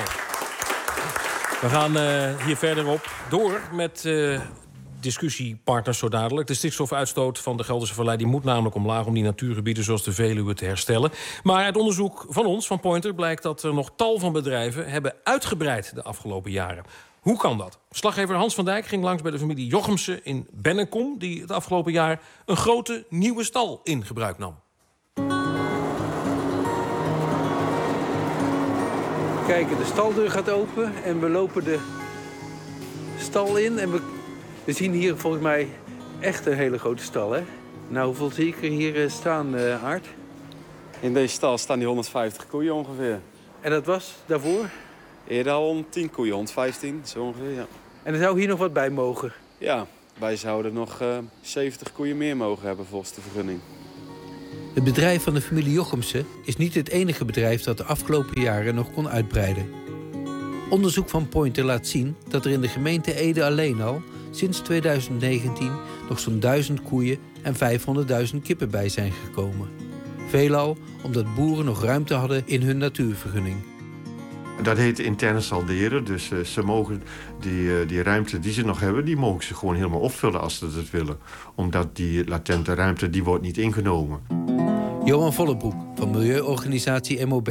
We gaan uh, hier verderop door met uh, discussiepartners zo dadelijk. De stikstofuitstoot van de Gelderse Vallei die moet namelijk omlaag om die natuurgebieden zoals de Veluwe te herstellen. Maar uit onderzoek van ons, van Pointer, blijkt dat er nog tal van bedrijven hebben uitgebreid de afgelopen jaren. Hoe kan dat? Slaggever Hans van Dijk ging langs bij de familie Jochemsen in Bennekom, die het afgelopen jaar een grote nieuwe stal in gebruik nam. Kijk, de staldeur gaat open en we lopen de stal in. En we, we zien hier volgens mij echt een hele grote stal, hè? Nou, hoeveel zie ik er hier staan, uh, Art? In deze stal staan die honderdvijftig koeien ongeveer. En dat was daarvoor? Eerder al honderdtien koeien, honderdvijftien, zo ongeveer, ja. En er zou hier nog wat bij mogen? Ja, wij zouden nog uh, zeventig koeien meer mogen hebben volgens de vergunning. Het bedrijf van de familie Jochemsen is niet het enige bedrijf dat de afgelopen jaren nog kon uitbreiden. Onderzoek van Pointer laat zien dat er in de gemeente Ede alleen al sinds tweeduizend negentien nog zo'n duizend koeien en vijfhonderdduizend kippen bij zijn gekomen. Veelal omdat boeren nog ruimte hadden in hun natuurvergunning. Dat heet interne salderen, dus uh, ze mogen die, uh, die ruimte die ze nog hebben, die mogen ze gewoon helemaal opvullen als ze dat willen. Omdat die latente ruimte, die wordt niet ingenomen. Johan Vollebroek van milieuorganisatie M O B.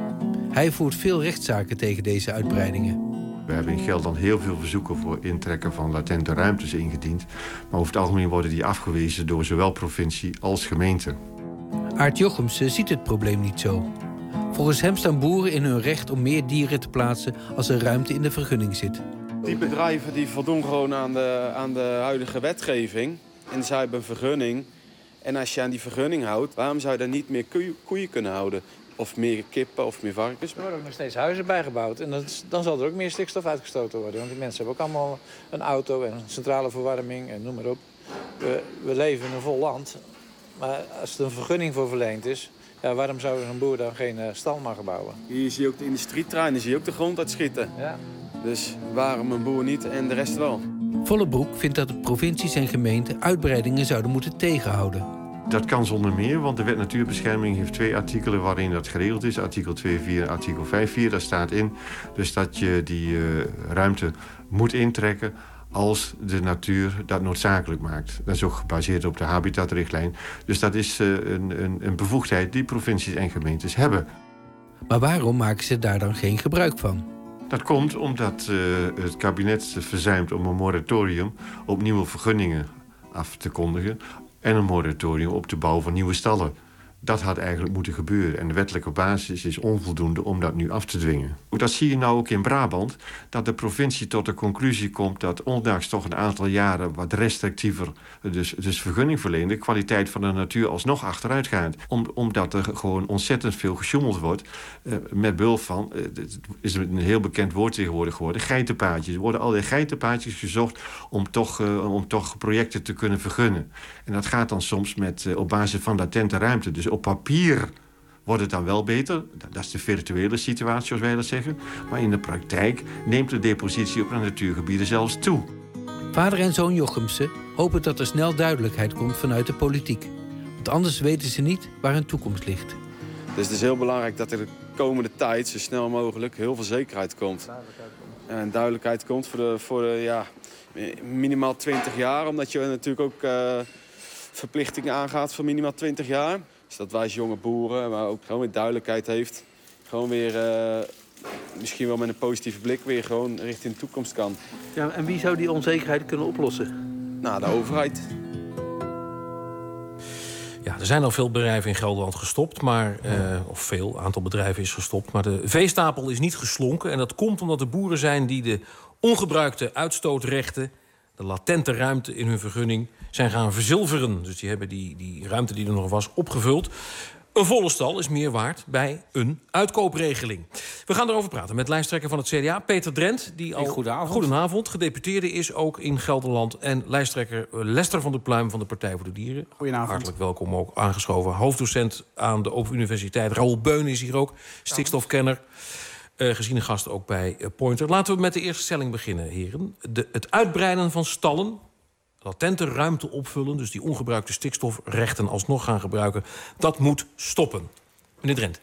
Hij voert veel rechtszaken tegen deze uitbreidingen. We hebben in Gelderland heel veel verzoeken voor intrekken van latente ruimtes ingediend. Maar over het algemeen worden die afgewezen door zowel provincie als gemeente. Aart Jochemsen ziet het probleem niet zo. Volgens hem staan boeren in hun recht om meer dieren te plaatsen als er ruimte in de vergunning zit. Die bedrijven die voldoen gewoon aan de, aan de huidige wetgeving. En zij hebben een vergunning. En als je aan die vergunning houdt, waarom zou je dan niet meer koeien, koeien kunnen houden? Of meer kippen of meer varkens? Er worden ook nog steeds huizen bijgebouwd. En dat is, dan zal er ook meer stikstof uitgestoten worden. Want die mensen hebben ook allemaal een auto en een centrale verwarming en noem maar op. We, we leven in een vol land. Maar als er een vergunning voor verleend is, ja, waarom zou een boer dan geen uh, stal mogen bouwen? Hier zie je ook de industrietreinen, zie je ook de grond uitschieten. Ja. Dus waarom een boer niet en de rest wel? Vollebroek vindt dat de provincies en gemeenten uitbreidingen zouden moeten tegenhouden. Dat kan zonder meer, want de Wet Natuurbescherming heeft twee artikelen waarin dat geregeld is. Artikel twee punt vier en artikel vijf punt vier. Daar staat in dus dat je die uh, ruimte moet intrekken als de natuur dat noodzakelijk maakt. Dat is ook gebaseerd op de habitatrichtlijn. Dus dat is uh, een, een, een bevoegdheid die provincies en gemeentes hebben. Maar waarom maken ze daar dan geen gebruik van? Dat komt omdat uh, het kabinet verzuimt om een moratorium op nieuwe vergunningen af te kondigen en een moratorium op de bouw van nieuwe stallen. Dat had eigenlijk moeten gebeuren. En de wettelijke basis is onvoldoende om dat nu af te dwingen. Dat zie je nou ook in Brabant. Dat de provincie tot de conclusie komt dat ondanks toch een aantal jaren wat restrictiever dus, dus vergunning verlenen, de kwaliteit van de natuur alsnog achteruit gaat. Om, omdat er gewoon ontzettend veel gesjoemeld wordt. Uh, met behulp van, uh, het is een heel bekend woord tegenwoordig geworden, geitenpaadjes. Er worden allerlei geitenpaadjes gezocht om toch, uh, om toch projecten te kunnen vergunnen. En dat gaat dan soms met, uh, op basis van latente ruimte. Dus op papier wordt het dan wel beter. Dat is de virtuele situatie, zoals wij dat zeggen. Maar in de praktijk neemt de depositie op de natuurgebieden zelfs toe. Vader en zoon Jochemsen hopen dat er snel duidelijkheid komt vanuit de politiek. Want anders weten ze niet waar hun toekomst ligt. Dus het is heel belangrijk dat er de komende tijd zo snel mogelijk heel veel zekerheid komt. En duidelijkheid komt voor de, voor de ja, minimaal twintig jaar. Omdat je natuurlijk ook uh, verplichtingen aangaat voor minimaal twintig jaar. Dus dat wij als jonge boeren, maar ook gewoon weer duidelijkheid heeft. Gewoon weer, uh, misschien wel met een positieve blik, weer gewoon richting de toekomst kan. Ja, en wie zou die onzekerheid kunnen oplossen? Nou, de overheid. Ja, er zijn al veel bedrijven in Gelderland gestopt, maar, uh, of veel, aantal bedrijven is gestopt. Maar de veestapel is niet geslonken. En dat komt omdat er boeren zijn die de ongebruikte uitstootrechten, de latente ruimte in hun vergunning, zijn gaan verzilveren. Dus die hebben die, die ruimte die er nog was opgevuld. Een volle stal is meer waard bij een uitkoopregeling. We gaan erover praten met lijsttrekker van het C D A, Peter Drent, die al goedenavond. goedenavond, gedeputeerde is ook in Gelderland, en lijsttrekker Lester van der Pluim van de Partij voor de Dieren. Goedenavond. Hartelijk welkom, ook aangeschoven. Hoofddocent aan de Open Universiteit. Raoul Beun is hier ook, stikstofkenner. Uh, gezien een gast ook bij uh, Pointer. Laten we met de eerste stelling beginnen, heren. De, het uitbreiden van stallen, latente ruimte opvullen, dus die ongebruikte stikstofrechten alsnog gaan gebruiken, dat moet stoppen. Meneer Drent.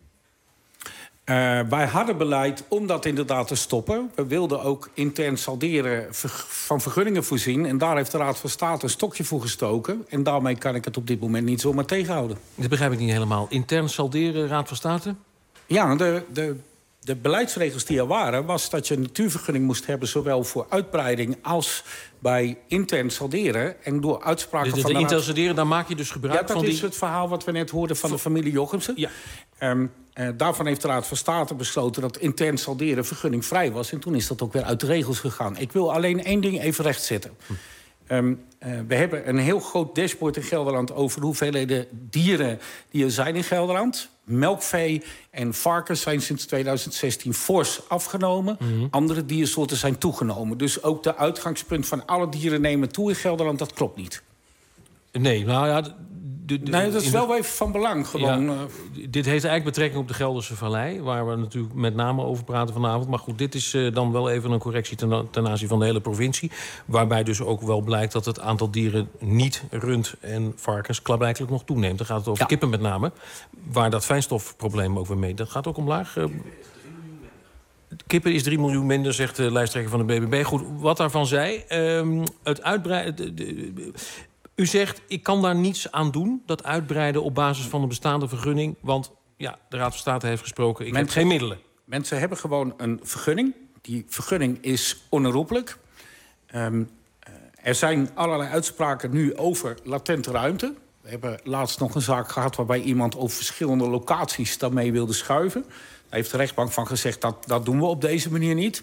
Uh, wij hadden beleid om dat inderdaad te stoppen. We wilden ook intern salderen van vergunningen voorzien. En daar heeft de Raad van State een stokje voor gestoken. En daarmee kan ik het op dit moment niet zomaar tegenhouden. Dat begrijp ik niet helemaal. Intern salderen, Raad van State? Ja, de, de, de beleidsregels die er waren, was dat je een natuurvergunning moest hebben, zowel voor uitbreiding als bij intern salderen. En door uitspraken dus van de intern salderen, daar maak je dus gebruik ja, dat van is die... het verhaal wat we net hoorden van de familie Jochemsen. Ja. Um, uh, daarvan heeft de Raad van State besloten dat intern salderen vergunningvrij was. En toen is dat ook weer uit de regels gegaan. Ik wil alleen één ding even rechtzetten. Hm. Um, uh, we hebben een heel groot dashboard in Gelderland over de hoeveelheden dieren die er zijn in Gelderland. melkvee en varkens zijn sinds tweeduizend zestien fors afgenomen. Mm-hmm. Andere diersoorten zijn toegenomen. Dus ook de uitgangspunt van alle dieren nemen toe in Gelderland, dat klopt niet. Nee, nou ja... De, de, nee, dat is wel de, even van belang. Gewoon. Ja, dit heeft eigenlijk betrekking op de Gelderse Vallei, waar we natuurlijk met name over praten vanavond. Maar goed, dit is uh, dan wel even een correctie ten, ten aanzien van de hele provincie. Waarbij dus ook wel blijkt dat het aantal dieren niet rund en varkens klaarblijkelijk nog toeneemt. Dan gaat het over ja. kippen met name, waar dat fijnstofprobleem ook weer mee. Dat gaat ook omlaag. Uh, Kippen is drie miljoen minder, zegt de lijsttrekker van de B B B. Goed, wat daarvan zij. Um, het uitbreiden... U zegt, ik kan daar niets aan doen, dat uitbreiden op basis van een bestaande vergunning. Want ja, de Raad van State heeft gesproken, ik mensen, heb geen middelen. Mensen hebben gewoon een vergunning. Die vergunning is onherroepelijk. Um, er zijn allerlei uitspraken nu over latente ruimte. We hebben laatst nog een zaak gehad waarbij iemand over verschillende locaties daarmee wilde schuiven. Daar heeft de rechtbank van gezegd, dat, dat doen we op deze manier niet.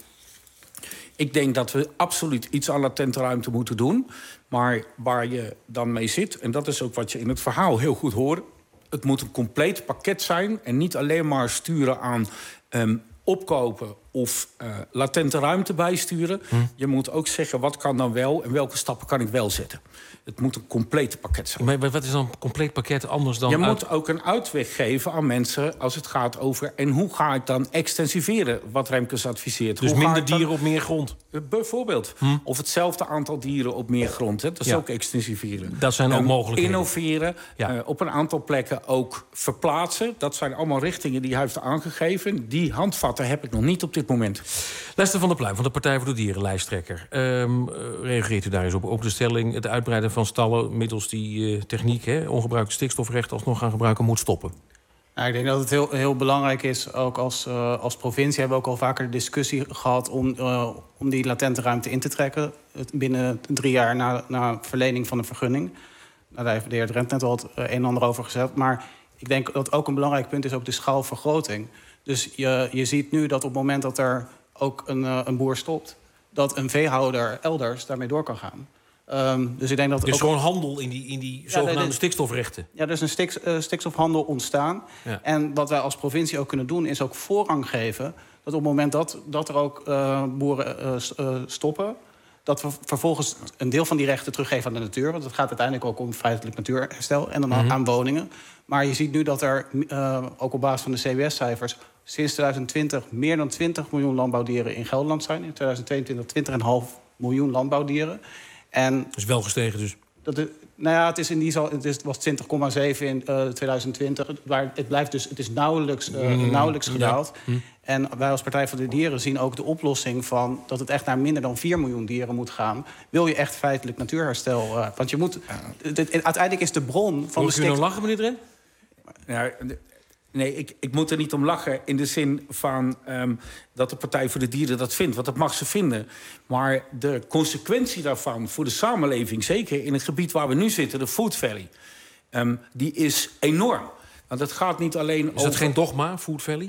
Ik denk dat we absoluut iets aan latente ruimte moeten doen. Maar waar je dan mee zit, en dat is ook wat je in het verhaal heel goed hoort, het moet een compleet pakket zijn en niet alleen maar sturen aan um, opkopen of uh, latente ruimte bijsturen. Hm. Je moet ook zeggen, wat kan dan wel en welke stappen kan ik wel zetten. Het moet een compleet pakket zijn. Maar wat is dan een compleet pakket anders dan... Je uit... moet ook een uitweg geven aan mensen als het gaat over... en hoe ga ik dan extensiveren wat Remkes adviseert. Dus hoe minder dan... dieren op meer grond? Bijvoorbeeld. Hm. Of hetzelfde aantal dieren op meer grond. Hè. Dat is ja. ook extensiveren. Dat zijn ook um, mogelijkheden. Innoveren. Ja. Uh, op een aantal plekken ook verplaatsen. Dat zijn allemaal richtingen die hij heeft aangegeven. Die handvatten heb ik nog niet op dit moment. Lester van der Pluim van de Partij voor de Dieren, lijsttrekker. Um, uh, reageert u daar eens op? Ook de stelling, het uitbreiden van stallen middels die uh, techniek, hè, ongebruikte stikstofrechten alsnog gaan gebruiken, moet stoppen. Nou, ik denk dat het heel, heel belangrijk is, ook als, uh, als provincie hebben we ook al vaker de discussie gehad om, uh, om die latente ruimte in te trekken binnen drie jaar na, na verlening van een vergunning. Nou, daar heeft de heer Drent net al het een en ander over gezegd. Maar ik denk dat ook een belangrijk punt is ook de schaalvergroting. Dus je, je ziet nu dat op het moment dat er ook een, uh, een boer stopt, dat een veehouder elders daarmee door kan gaan. Um, dus ik denk dat er is ook gewoon handel in die, in die ja, zogenaamde nee, stikstofrechten. Ja, er is een stik, uh, stikstofhandel ontstaan. Ja. En wat wij als provincie ook kunnen doen, is ook voorrang geven dat op het moment dat, dat er ook uh, boeren uh, uh, stoppen, dat we vervolgens een deel van die rechten teruggeven aan de natuur. Want het gaat uiteindelijk ook om feitelijk natuurherstel en dan mm-hmm. aan woningen. Maar je ziet nu dat er, uh, ook op basis van de C B S-cijfers, sinds twintig twintig meer dan twintig miljoen landbouwdieren in Gelderland zijn. In twintig tweeëntwintig twintig komma vijf miljoen landbouwdieren. En dat is wel gestegen dus. Dat is, nou ja, het, is in die zal, het is, was twintig komma zeven in uh, twintig twintig. Maar het blijft dus, het is nauwelijks, uh, mm, nauwelijks gedaald. Ja. Mm. En wij als Partij voor de Dieren zien ook de oplossing van dat het echt naar minder dan vier miljoen dieren moet gaan. Wil je echt feitelijk natuurherstel? Uh, want je moet. Het, het, uiteindelijk is de bron van Moet de stik... u nou lachen, meneer Dren? Ja, nee, ik, ik moet er niet om lachen in de zin van um, dat de Partij voor de Dieren dat vindt. Want dat mag ze vinden. Maar de consequentie daarvan voor de samenleving, zeker in het gebied waar we nu zitten, de Food Valley, um, die is enorm. Want het gaat niet alleen over... Is dat geen dogma, Food Valley?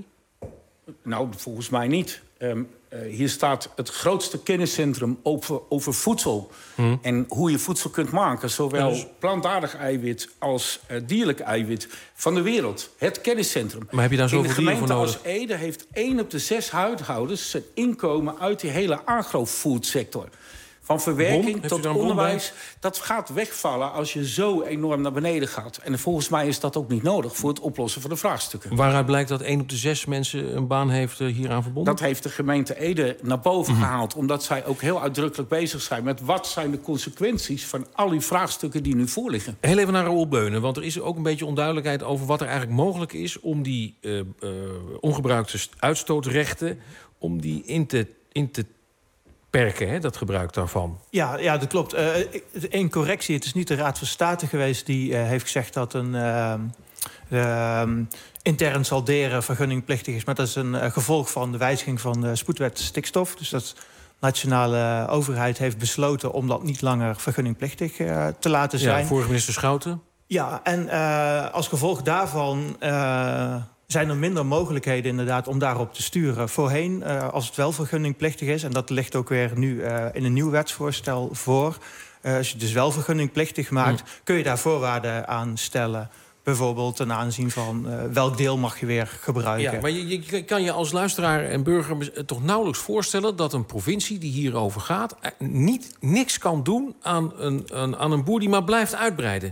Nou, volgens mij niet. Um, uh, hier staat het grootste kenniscentrum over, over voedsel. Hmm. En hoe je voedsel kunt maken. Zowel dus... plantaardig eiwit als uh, dierlijk eiwit van de wereld. Het kenniscentrum. Maar heb je daar zoveel dieren voor nodig? In de gemeente als Ede heeft één op de zes huishoudens zijn inkomen uit die hele agrofoodsector. Van verwerking bom? tot onderwijs. Dat gaat wegvallen als je zo enorm naar beneden gaat. En volgens mij is dat ook niet nodig voor het oplossen van de vraagstukken. Waaruit blijkt dat één op de zes mensen een baan heeft hieraan verbonden? Dat heeft de gemeente Ede naar boven mm-hmm. gehaald. Omdat zij ook heel uitdrukkelijk bezig zijn met wat zijn de consequenties van al die vraagstukken die nu voorliggen. Heel even naar Raoul Beunen, want er is ook een beetje onduidelijkheid over wat er eigenlijk mogelijk is om die uh, uh, ongebruikte uitstootrechten, om die in te, in te perken, hè, dat gebruik daarvan. Ja, ja dat klopt. Eén uh, correctie. Het is niet de Raad van State geweest die uh, heeft gezegd dat een uh, uh, intern salderen vergunningplichtig is. Maar dat is een uh, gevolg van de wijziging van de spoedwet stikstof. Dus dat de nationale overheid heeft besloten om dat niet langer vergunningplichtig uh, te laten zijn. Ja, vorige minister Schouten. Ja, en uh, als gevolg daarvan Uh, zijn er minder mogelijkheden inderdaad om daarop te sturen. Voorheen, uh, als het wel vergunningplichtig is, en dat ligt ook weer nu uh, in een nieuw wetsvoorstel voor. Uh, als je het dus wel vergunningplichtig maakt, mm. kun je daar voorwaarden aan stellen. Bijvoorbeeld ten aanzien van uh, welk deel mag je weer gebruiken. Ja, maar je, je kan je als luisteraar en burger toch nauwelijks voorstellen dat een provincie die hierover gaat niet niks kan doen aan een, een, aan een boer die maar blijft uitbreiden.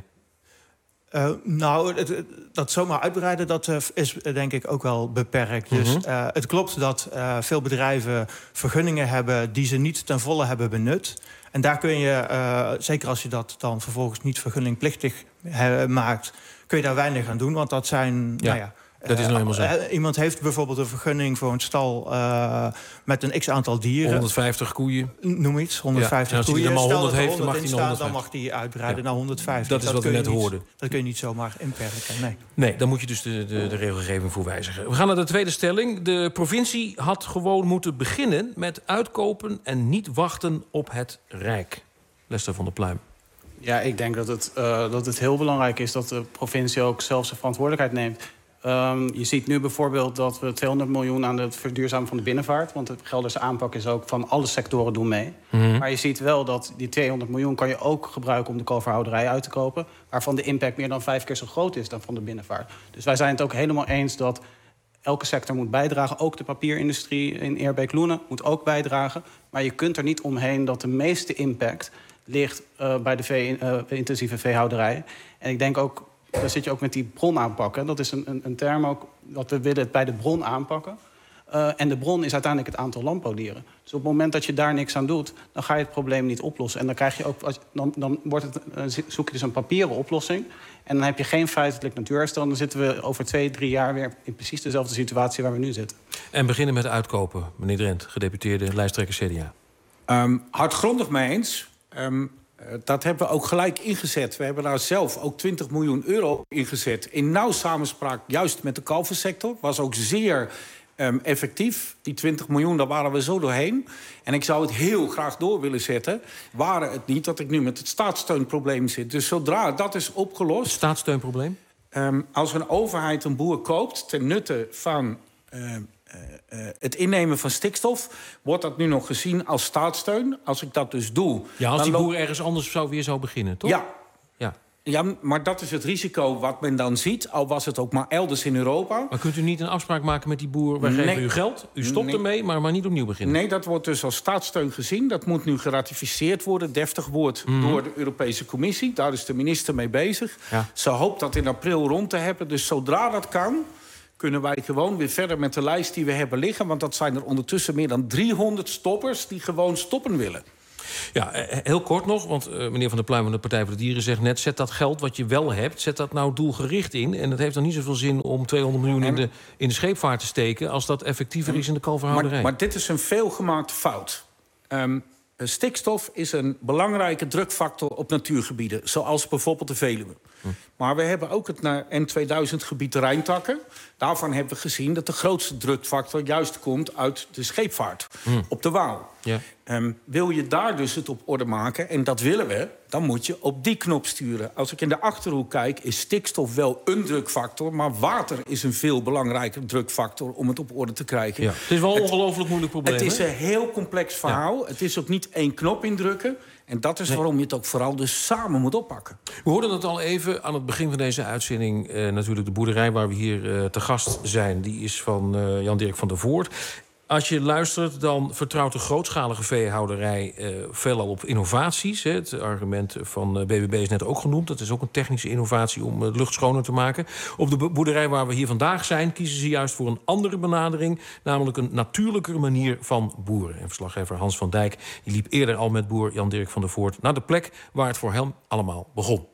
Uh, nou, het, het, dat zomaar uitbreiden, dat uh, is uh, denk ik ook wel beperkt. Mm-hmm. Dus uh, het klopt dat uh, veel bedrijven vergunningen hebben die ze niet ten volle hebben benut. En daar kun je, uh, zeker als je dat dan vervolgens niet vergunningplichtig uh, maakt, kun je daar weinig aan doen. Want dat zijn, ja. nou ja, Dat is nou helemaal zo. Uh, iemand heeft bijvoorbeeld een vergunning voor een stal uh, met een x-aantal dieren. honderdvijftig koeien. Noem iets, honderdvijftig ja, als koeien. Als hij er maar honderd Stel heeft, dan mag hij naar honderdvijftig. Dan mag hij uitbreiden ja. naar honderdvijftig. Dat is dat wat we net niet, hoorden. Dat kun je niet zomaar inperken, nee. Nee, dan moet je dus de, de, de regelgeving voor wijzigen. We gaan naar de tweede stelling. De provincie had gewoon moeten beginnen met uitkopen en niet wachten op het Rijk. Lester van der Pluijm. Ja, ik denk dat het, uh, dat het heel belangrijk is dat de provincie ook zelf zijn verantwoordelijkheid neemt. Um, je ziet nu bijvoorbeeld dat we tweehonderd miljoen aan het verduurzamen van de binnenvaart. Want de Gelderse aanpak is ook van alle sectoren doen mee. Mm-hmm. Maar je ziet wel dat die tweehonderd miljoen kan je ook gebruiken om de koolverhouderij uit te kopen. Waarvan de impact meer dan vijf keer zo groot is dan van de binnenvaart. Dus wij zijn het ook helemaal eens dat elke sector moet bijdragen. Ook de papierindustrie in Eerbeek-Loenen moet ook bijdragen. Maar je kunt er niet omheen dat de meeste impact ligt uh, bij de vee, uh, intensieve veehouderij. En ik denk ook, daar zit je ook met die bron aanpakken. Dat is een, een, een term ook, dat we willen het bij de bron aanpakken. Uh, en de bron is uiteindelijk het aantal landbouwdieren. Dus op het moment dat je daar niks aan doet, dan ga je het probleem niet oplossen. En dan krijg je ook, dan, dan wordt het, uh, zoek je dus een papieren oplossing. En dan heb je geen feitelijk natuurherstel. En dan zitten we over twee, drie jaar weer in precies dezelfde situatie waar we nu zitten. En beginnen met uitkopen, meneer Drent, gedeputeerde lijsttrekker C D A. Um, hardgrondig mee eens. Um, dat hebben we ook gelijk ingezet. We hebben daar zelf ook twintig miljoen euro ingezet. In nauw samenspraak juist met de kalversector. Was ook zeer um, effectief. Die twintig miljoen, daar waren we zo doorheen. En ik zou het heel graag door willen zetten. Waren het niet dat ik nu met het staatssteunprobleem zit. Dus zodra dat is opgelost... Staatssteunprobleem? Um, als een overheid een boer koopt ten nutte van... Uh, Uh, uh, het innemen van stikstof, wordt dat nu nog gezien als staatssteun. Als ik dat dus doe... Ja, als dan die boer loop... ergens anders zou weer zou beginnen, toch? Ja. ja. Ja, maar dat is het risico wat men dan ziet. Al was het ook maar elders in Europa. Maar kunt u niet een afspraak maken met die boer? Wij nee. geven u geld, u stopt nee. ermee, maar, maar niet opnieuw beginnen. Nee, dat wordt dus als staatssteun gezien. Dat moet nu geratificeerd worden, deftig woord, mm-hmm. door de Europese Commissie. Daar is de minister mee bezig. Ja. Ze hoopt dat in april rond te hebben. Dus zodra dat kan, kunnen wij gewoon weer verder met de lijst die we hebben liggen. Want dat zijn er ondertussen meer dan driehonderd stoppers die gewoon stoppen willen. Ja, heel kort nog, want uh, meneer Van der Pluijm van de Partij voor de Dieren zegt net... zet dat geld wat je wel hebt, zet dat nou doelgericht in. En het heeft dan niet zoveel zin om tweehonderd miljoen in de, in de scheepvaart te steken... als dat effectiever is in de kalverhouderij. Maar, maar dit is een veelgemaakte fout. Um, stikstof is een belangrijke drukfactor op natuurgebieden. Zoals bijvoorbeeld de Veluwe. Hm. Maar we hebben ook het N tweeduizend gebied Rijntakken. Daarvan hebben we gezien dat de grootste drukfactor juist komt uit de scheepvaart. Hm. Op de Waal. Ja. Um, wil je daar dus het op orde maken, en dat willen we... dan moet je op die knop sturen. Als ik in de Achterhoek kijk, is stikstof wel een drukfactor... maar water is een veel belangrijker drukfactor om het op orde te krijgen. Ja. Het is wel een ongelooflijk moeilijk probleem. Het is hè? een heel complex verhaal. Ja. Het is ook niet één knop indrukken. En dat is nee. waarom je het ook vooral dus samen moet oppakken. We hoorden het al even aan het begin van deze uitzending. Eh, natuurlijk de boerderij waar we hier uh, te gast zijn... die is van uh, Jan-Dirk van der Voort. Als je luistert, dan vertrouwt de grootschalige veehouderij uh, veelal op innovaties. Hè. Het argument van uh, B B B is net ook genoemd. Dat is ook een technische innovatie om uh, de lucht schoner te maken. Op de boerderij waar we hier vandaag zijn, kiezen ze juist voor een andere benadering. Namelijk een natuurlijkere manier van boeren. En verslaggever Hans van Dijk die liep eerder al met boer Jan-Dirk van der Voort naar de plek waar het voor hem allemaal begon.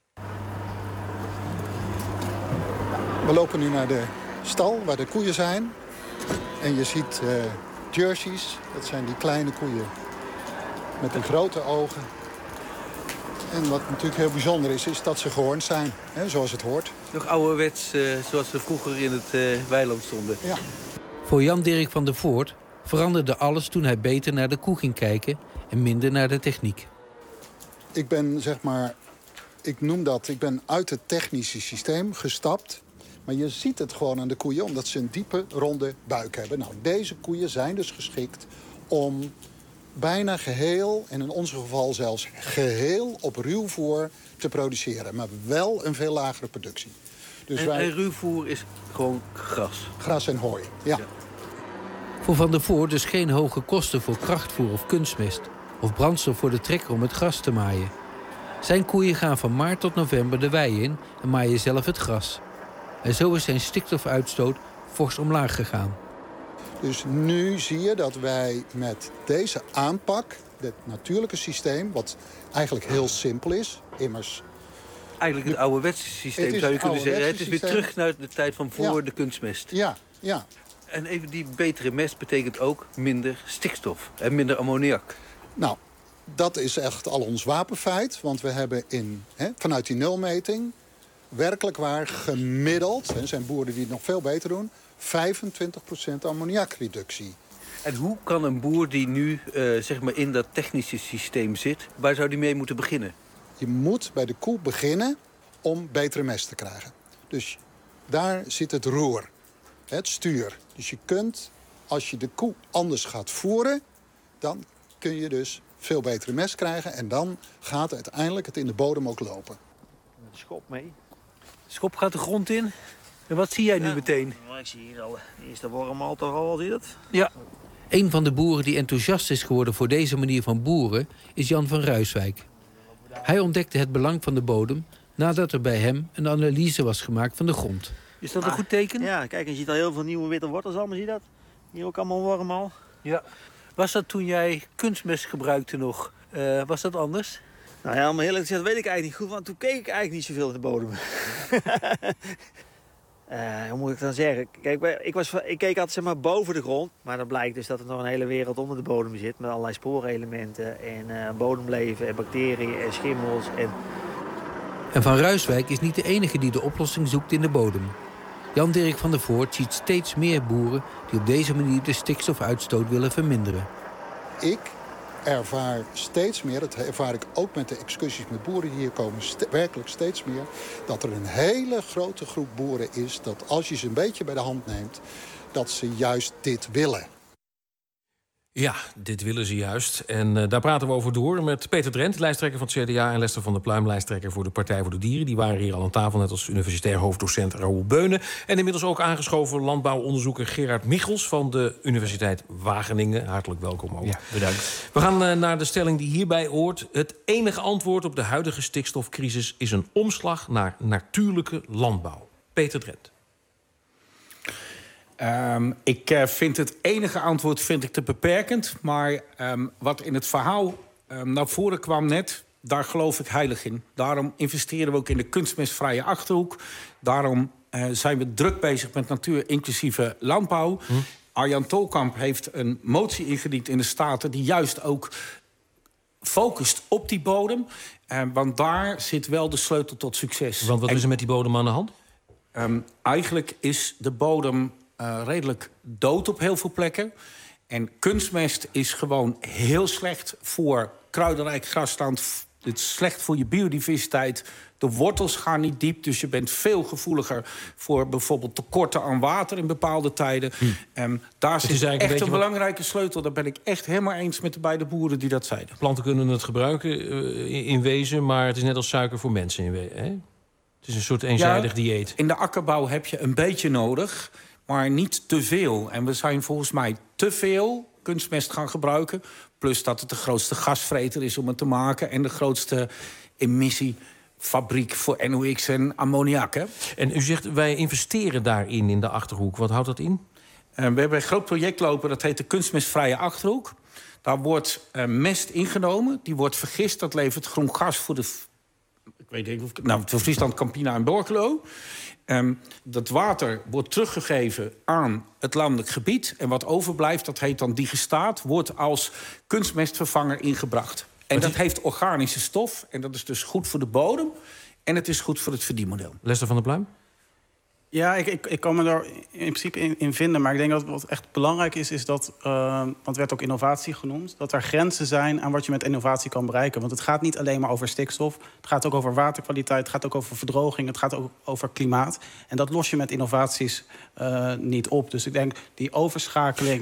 We lopen nu naar de stal waar de koeien zijn. En je ziet uh, jerseys, dat zijn die kleine koeien met die grote ogen. En wat natuurlijk heel bijzonder is, is dat ze gehoornd zijn, hè, zoals het hoort. Nog ouderwets, uh, zoals ze vroeger in het uh, weiland stonden. Ja. Voor Jan-Dirk van der Voort veranderde alles toen hij beter naar de koe ging kijken en minder naar de techniek. Ik ben, zeg maar, ik noem dat, ik ben uit het technische systeem gestapt. Maar je ziet het gewoon aan de koeien, omdat ze een diepe, ronde buik hebben. Nou, deze koeien zijn dus geschikt om bijna geheel, en in ons geval zelfs geheel, op ruwvoer te produceren. Maar wel een veel lagere productie. Dus en, wij... en ruwvoer is gewoon gras? Gras en hooi, ja. Voor Van der Voort dus geen hoge kosten voor krachtvoer of kunstmest... of brandstof voor de trekker om het gras te maaien. Zijn koeien gaan van maart tot november de wei in en maaien zelf het gras. En zo is zijn stikstofuitstoot fors omlaag gegaan. Dus nu zie je dat wij met deze aanpak, het natuurlijke systeem... wat eigenlijk heel simpel is, immers... Eigenlijk het ouderwetse systeem, het zou je kunnen zeggen. Het is weer systeem. terug naar de tijd van voor Ja. de kunstmest. Ja, ja. En even die betere mest betekent ook minder stikstof en minder ammoniak. Nou, dat is echt al ons wapenfeit. Want we hebben in, hè, vanuit die nulmeting werkelijk waar gemiddeld... er zijn boeren die het nog veel beter doen... vijfentwintig procent ammoniakreductie. En hoe kan een boer die nu uh, zeg maar in dat technische systeem zit... waar zou die mee moeten beginnen? Je moet bij de koe beginnen om betere mest te krijgen. Dus daar zit het roer, het stuur. Dus je kunt, als je de koe anders gaat voeren... dan kun je dus veel betere mest krijgen... en dan gaat uiteindelijk het in de bodem ook lopen. Schop mee. Schop gaat de grond in. En wat zie jij nu ja, meteen? Nou, ik zie hier al de eerste worm al toch al, zie je dat? Ja. Een van de boeren die enthousiast is geworden voor deze manier van boeren... is Jan van Ruiswijk. Hij ontdekte het belang van de bodem... nadat er bij hem een analyse was gemaakt van de grond. Is dat een goed teken? Ja, kijk, je ziet al heel veel nieuwe witte wortels allemaal, zie je dat? Hier ook allemaal worm al. Ja. Was dat toen jij kunstmest gebruikte nog? Uh, was dat anders? Nou ja, om eerlijk te zeggen, weet ik eigenlijk niet goed, want toen keek ik eigenlijk niet zoveel in de bodem. uh, hoe moet ik dan zeggen? Kijk, ik, was, ik keek altijd zeg maar boven de grond, maar dan blijkt dus dat er nog een hele wereld onder de bodem zit met allerlei sporenelementen en uh, bodemleven en bacteriën en schimmels. En... en Van Ruiswijk is niet de enige die de oplossing zoekt in de bodem. Jan-Dirk van der Voort ziet steeds meer boeren die op deze manier de stikstofuitstoot willen verminderen. Ik ervaar steeds meer, dat ervaar ik ook met de excursies met boeren die hier komen, st- werkelijk steeds meer, dat er een hele grote groep boeren is dat als je ze een beetje bij de hand neemt, dat ze juist dit willen. Ja, dit willen ze juist. En uh, daar praten we over door met Peter Drent, lijsttrekker van het C D A... en Lester van der Pluim, lijsttrekker voor de Partij voor de Dieren. Die waren hier al aan tafel, net als universitair hoofddocent Raoul Beunen. En inmiddels ook aangeschoven landbouwonderzoeker Gerard Michels... van de Universiteit Wageningen. Hartelijk welkom ook. Ja, bedankt. We gaan uh, naar de stelling die hierbij hoort. Het enige antwoord op de huidige stikstofcrisis... is een omslag naar natuurlijke landbouw. Peter Drent. Um, ik uh, vind het enige antwoord vind ik te beperkend. Maar um, wat in het verhaal um, naar voren kwam net, daar geloof ik heilig in. Daarom investeren we ook in de kunstmestvrije Achterhoek. Daarom uh, zijn we druk bezig met natuur-inclusieve landbouw. Hm. Arjan Tolkamp heeft een motie ingediend in de Staten... die juist ook focust op die bodem. Uh, want daar zit wel de sleutel tot succes. Want wat en, is er met die bodem aan de hand? Um, eigenlijk is de bodem... Uh, redelijk dood op heel veel plekken. En kunstmest is gewoon heel slecht voor kruidenrijk grasland. Het is slecht voor je biodiversiteit. De wortels gaan niet diep, dus je bent veel gevoeliger... voor bijvoorbeeld tekorten aan water in bepaalde tijden. Hm. Um, daar zit echt een, een belangrijke sleutel. Daar ben ik echt helemaal eens met de beide boeren die dat zeiden. Planten kunnen het gebruiken uh, in wezen, maar het is net als suiker voor mensen in wezen. Hè? Het is een soort eenzijdig ja, dieet. In de akkerbouw heb je een beetje nodig... maar niet te veel. En we zijn volgens mij te veel kunstmest gaan gebruiken. Plus dat het de grootste gasvreter is om het te maken... en de grootste emissiefabriek voor N O X en ammoniak. Hè? En u zegt, wij investeren daarin in de Achterhoek. Wat houdt dat in? Uh, we hebben een groot project lopen, dat heet de kunstmestvrije Achterhoek. Daar wordt uh, mest ingenomen, die wordt vergist. Dat levert groen gas voor de... Ik weet niet of ik, nou, voor Friesland, Campina en Borculo... Um, dat water wordt teruggegeven aan het landelijk gebied. En wat overblijft, dat heet dan digestaat... wordt als kunstmestvervanger ingebracht. En dat heeft organische stof. En dat is dus goed voor de bodem. En het is goed voor het verdienmodel. Lester van der Pluim? Ja, ik, ik, ik kan me daar in principe in, in vinden. Maar ik denk dat wat echt belangrijk is, is dat... Uh, want het werd ook innovatie genoemd... dat er grenzen zijn aan wat je met innovatie kan bereiken. Want het gaat niet alleen maar over stikstof. Het gaat ook over waterkwaliteit, het gaat ook over verdroging... het gaat ook over klimaat. En dat los je met innovaties uh, niet op. Dus ik denk, die overschakeling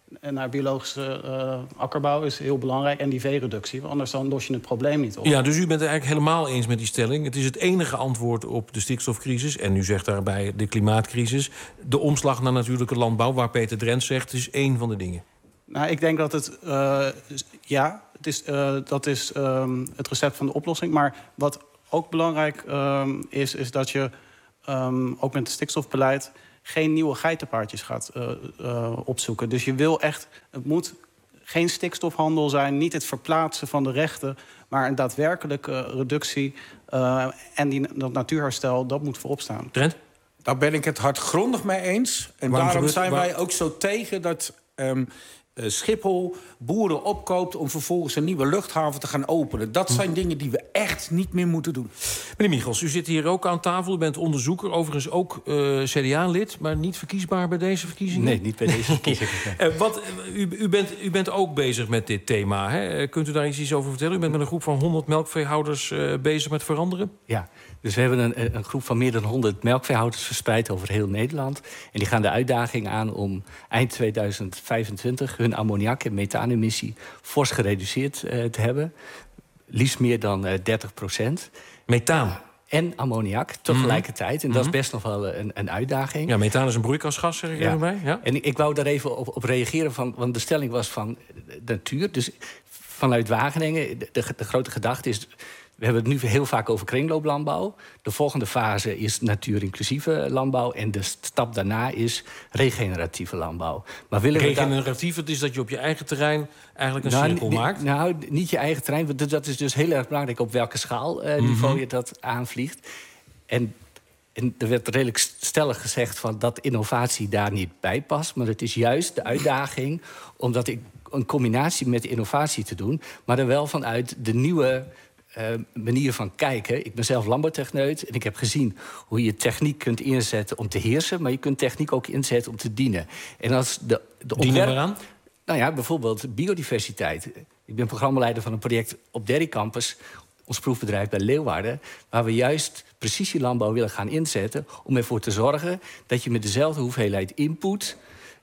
naar biologische uh, akkerbouw is heel belangrijk. En die veereductie, want anders dan los je het probleem niet op. Ja, dus u bent het eigenlijk helemaal eens met die stelling. Het is het enige antwoord op de stikstofcrisis. En u zegt daarbij de klimaatcrisis. De omslag naar natuurlijke landbouw, waar Peter Drents zegt, is één van de dingen. Nou, ik denk dat het... Uh, ja, het is, uh, dat is um, het recept van de oplossing. Maar wat ook belangrijk um, is, is dat je um, ook met het stikstofbeleid geen nieuwe geitenpaardjes gaat uh, uh, opzoeken. Dus je wil echt... Het moet geen stikstofhandel zijn, niet het verplaatsen van de rechten, maar een daadwerkelijke reductie uh, en die, dat natuurherstel, dat moet voorop staan. Trent? Daar ben ik het hardgrondig mee eens. En Waarom daarom gebeurt- zijn waar- wij ook zo tegen dat um, uh, Schiphol boeren opkoopt om vervolgens een nieuwe luchthaven te gaan openen. Dat zijn dingen die we echt niet meer moeten doen. Meneer Michels, u zit hier ook aan tafel. U bent onderzoeker, overigens ook uh, C D A-lid, maar niet verkiesbaar bij deze verkiezingen? Nee, niet bij deze verkiezingen. Uh, wat, u, u, bent, u bent ook bezig met dit thema. Hè? Kunt u daar iets, iets over vertellen? U bent met een groep van honderd melkveehouders uh, bezig met veranderen? Ja, dus we hebben een, een groep van meer dan honderd melkveehouders verspreid over heel Nederland. En die gaan de uitdaging aan om eind tweeduizend vijfentwintig hun ammoniak- en methaanemissie fors gereduceerd uh, te hebben. Liefst meer dan uh, dertig procent. Methaan? En ammoniak tegelijkertijd. En dat is best nog wel een, een uitdaging. Ja, methaan is een broeikasgas, zeg ik Ja. erbij. Ja. En ik, ik wou daar even op, op reageren, van, want de stelling was van natuur. Dus vanuit Wageningen, de, de, de grote gedachte is... We hebben het nu heel vaak over kringlooplandbouw. De volgende fase is natuurinclusieve landbouw. En de stap daarna is regeneratieve landbouw. Maar willen we dan... Regeneratief, het is dat je op je eigen terrein eigenlijk een Nou, cirkel ni- maakt. Nou, niet je eigen terrein. want Dat is dus heel erg belangrijk op welke schaalniveau Mhm. je dat aanvliegt. En, en er werd redelijk stellig gezegd van dat innovatie daar niet bij past. Maar het is juist de uitdaging om dat in een combinatie met innovatie te doen. Maar dan wel vanuit de nieuwe uh, manier van kijken. Ik ben zelf landbouwtechneut en ik heb gezien hoe je techniek kunt inzetten om te heersen. Maar je kunt techniek ook inzetten om te dienen. En als de, de Dienen waaraan? Nou ja, bijvoorbeeld biodiversiteit. Ik ben programmaleider van een project op Derry Campus, ons proefbedrijf bij Leeuwarden, waar we juist precisielandbouw willen gaan inzetten om ervoor te zorgen dat je met dezelfde hoeveelheid input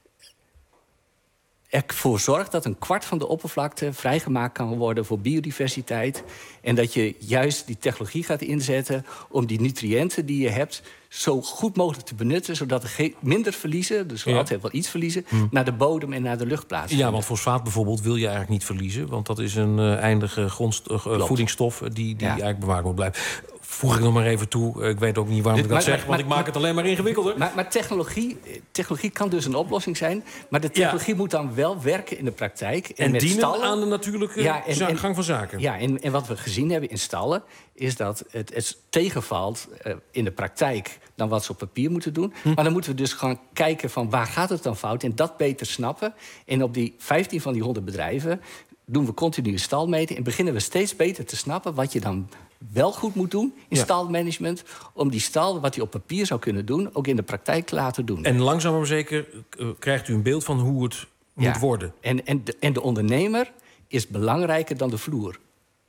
ervoor zorgt dat een kwart van de oppervlakte vrijgemaakt kan worden voor biodiversiteit. En dat je juist die technologie gaat inzetten om die nutriënten die je hebt zo goed mogelijk te benutten, zodat er geen, minder verliezen, dus we Ja. altijd wel iets verliezen, Hm. naar de bodem en naar de lucht plaatsen. Ja, want fosfaat bijvoorbeeld wil je eigenlijk niet verliezen. Want dat is een uh, eindige grondst- uh, Klopt. voedingsstof die, die Ja. eigenlijk bewaard moet blijven. Voeg ik nog maar even toe. Uh, ik weet ook niet waarom ik dat Maar- zeg, maar- want ik maak maar- het alleen maar ingewikkelder. Maar, maar technologie, technologie kan dus een oplossing zijn. Maar de technologie moet dan wel werken in de praktijk. En met dienen stallen, aan de natuurlijke za- gang van zaken. Ja, en, en wat we gezien hebben in stallen is dat het, het tegenvalt uh, in de praktijk dan wat ze op papier moeten doen. Hm. Maar dan moeten we dus gewoon kijken van waar gaat het dan fout en dat beter snappen. En op die vijftien van die honderd bedrijven doen we continue stalmeten en beginnen we steeds beter te snappen wat je dan wel goed moet doen in Ja. stalmanagement, om die stal, wat hij op papier zou kunnen doen, ook in de praktijk te laten doen. En langzaam maar zeker uh, krijgt u een beeld van hoe het Ja. moet worden. En, en, de, en de ondernemer is belangrijker dan de vloer.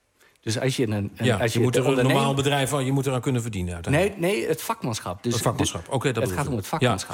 Dus als je een, een Ja, als je je moet de er een ondernemer- normaal bedrijf van, je moet eraan kunnen verdienen uiteindelijk. Nee, nee, het vakmanschap. Dus het vakmanschap, de- oké, dat het bedoel gaat ik. om het vakmanschap.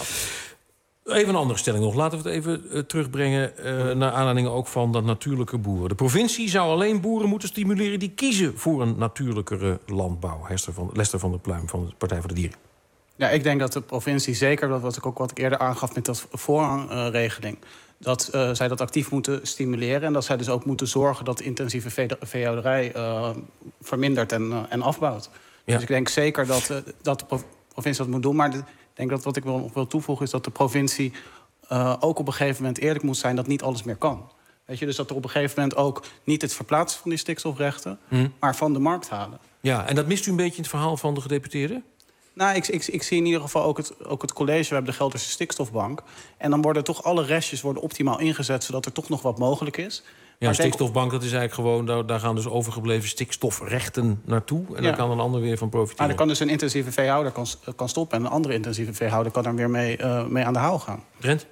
Ja. Even een andere stelling nog. Laten we het even uh, terugbrengen uh, naar aanleiding ook van dat natuurlijke boeren. De provincie zou alleen boeren moeten stimuleren die kiezen voor een natuurlijkere landbouw. Hester van, Lester van der Pluim van de Partij voor de Dieren. Ja, ik denk dat de provincie zeker, dat wat ik ook wat ik eerder aangaf met dat voorrangregeling, dat uh, zij dat actief moeten stimuleren en dat zij dus ook moeten zorgen dat intensieve vee- veehouderij uh, vermindert en, uh, en afbouwt. Ja. Dus ik denk zeker dat, uh, dat de prov- provincie dat moet doen. Maar de, ik denk dat wat ik wel nog wil toevoegen is dat de provincie uh, ook op een gegeven moment eerlijk moet zijn dat niet alles meer kan. Weet je, dus dat er op een gegeven moment ook niet het verplaatsen van die stikstofrechten, Hm. maar van de markt halen. Ja, en dat mist u een beetje in het verhaal van de gedeputeerde? Nou, ik, ik, ik zie in ieder geval ook het, ook het college. We hebben de Gelderse Stikstofbank. En dan worden toch alle restjes worden optimaal ingezet, zodat er toch nog wat mogelijk is. Ja, Maar een ik denk- stikstofbank, dat is eigenlijk gewoon, daar, daar gaan dus overgebleven stikstofrechten naartoe. En Ja. daar kan een ander weer van Maar profiteren. dan kan dus een intensieve veehouder kan, kan stoppen en een andere intensieve veehouder kan er weer mee, uh, mee aan de haal gaan. Brent?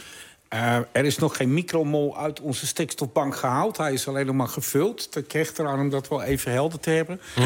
Uh, er is nog geen micromol uit onze stikstofbank gehaald. Hij is alleen nog maar gevuld. Dat kreeg eraan om dat wel even helder te hebben. Hm?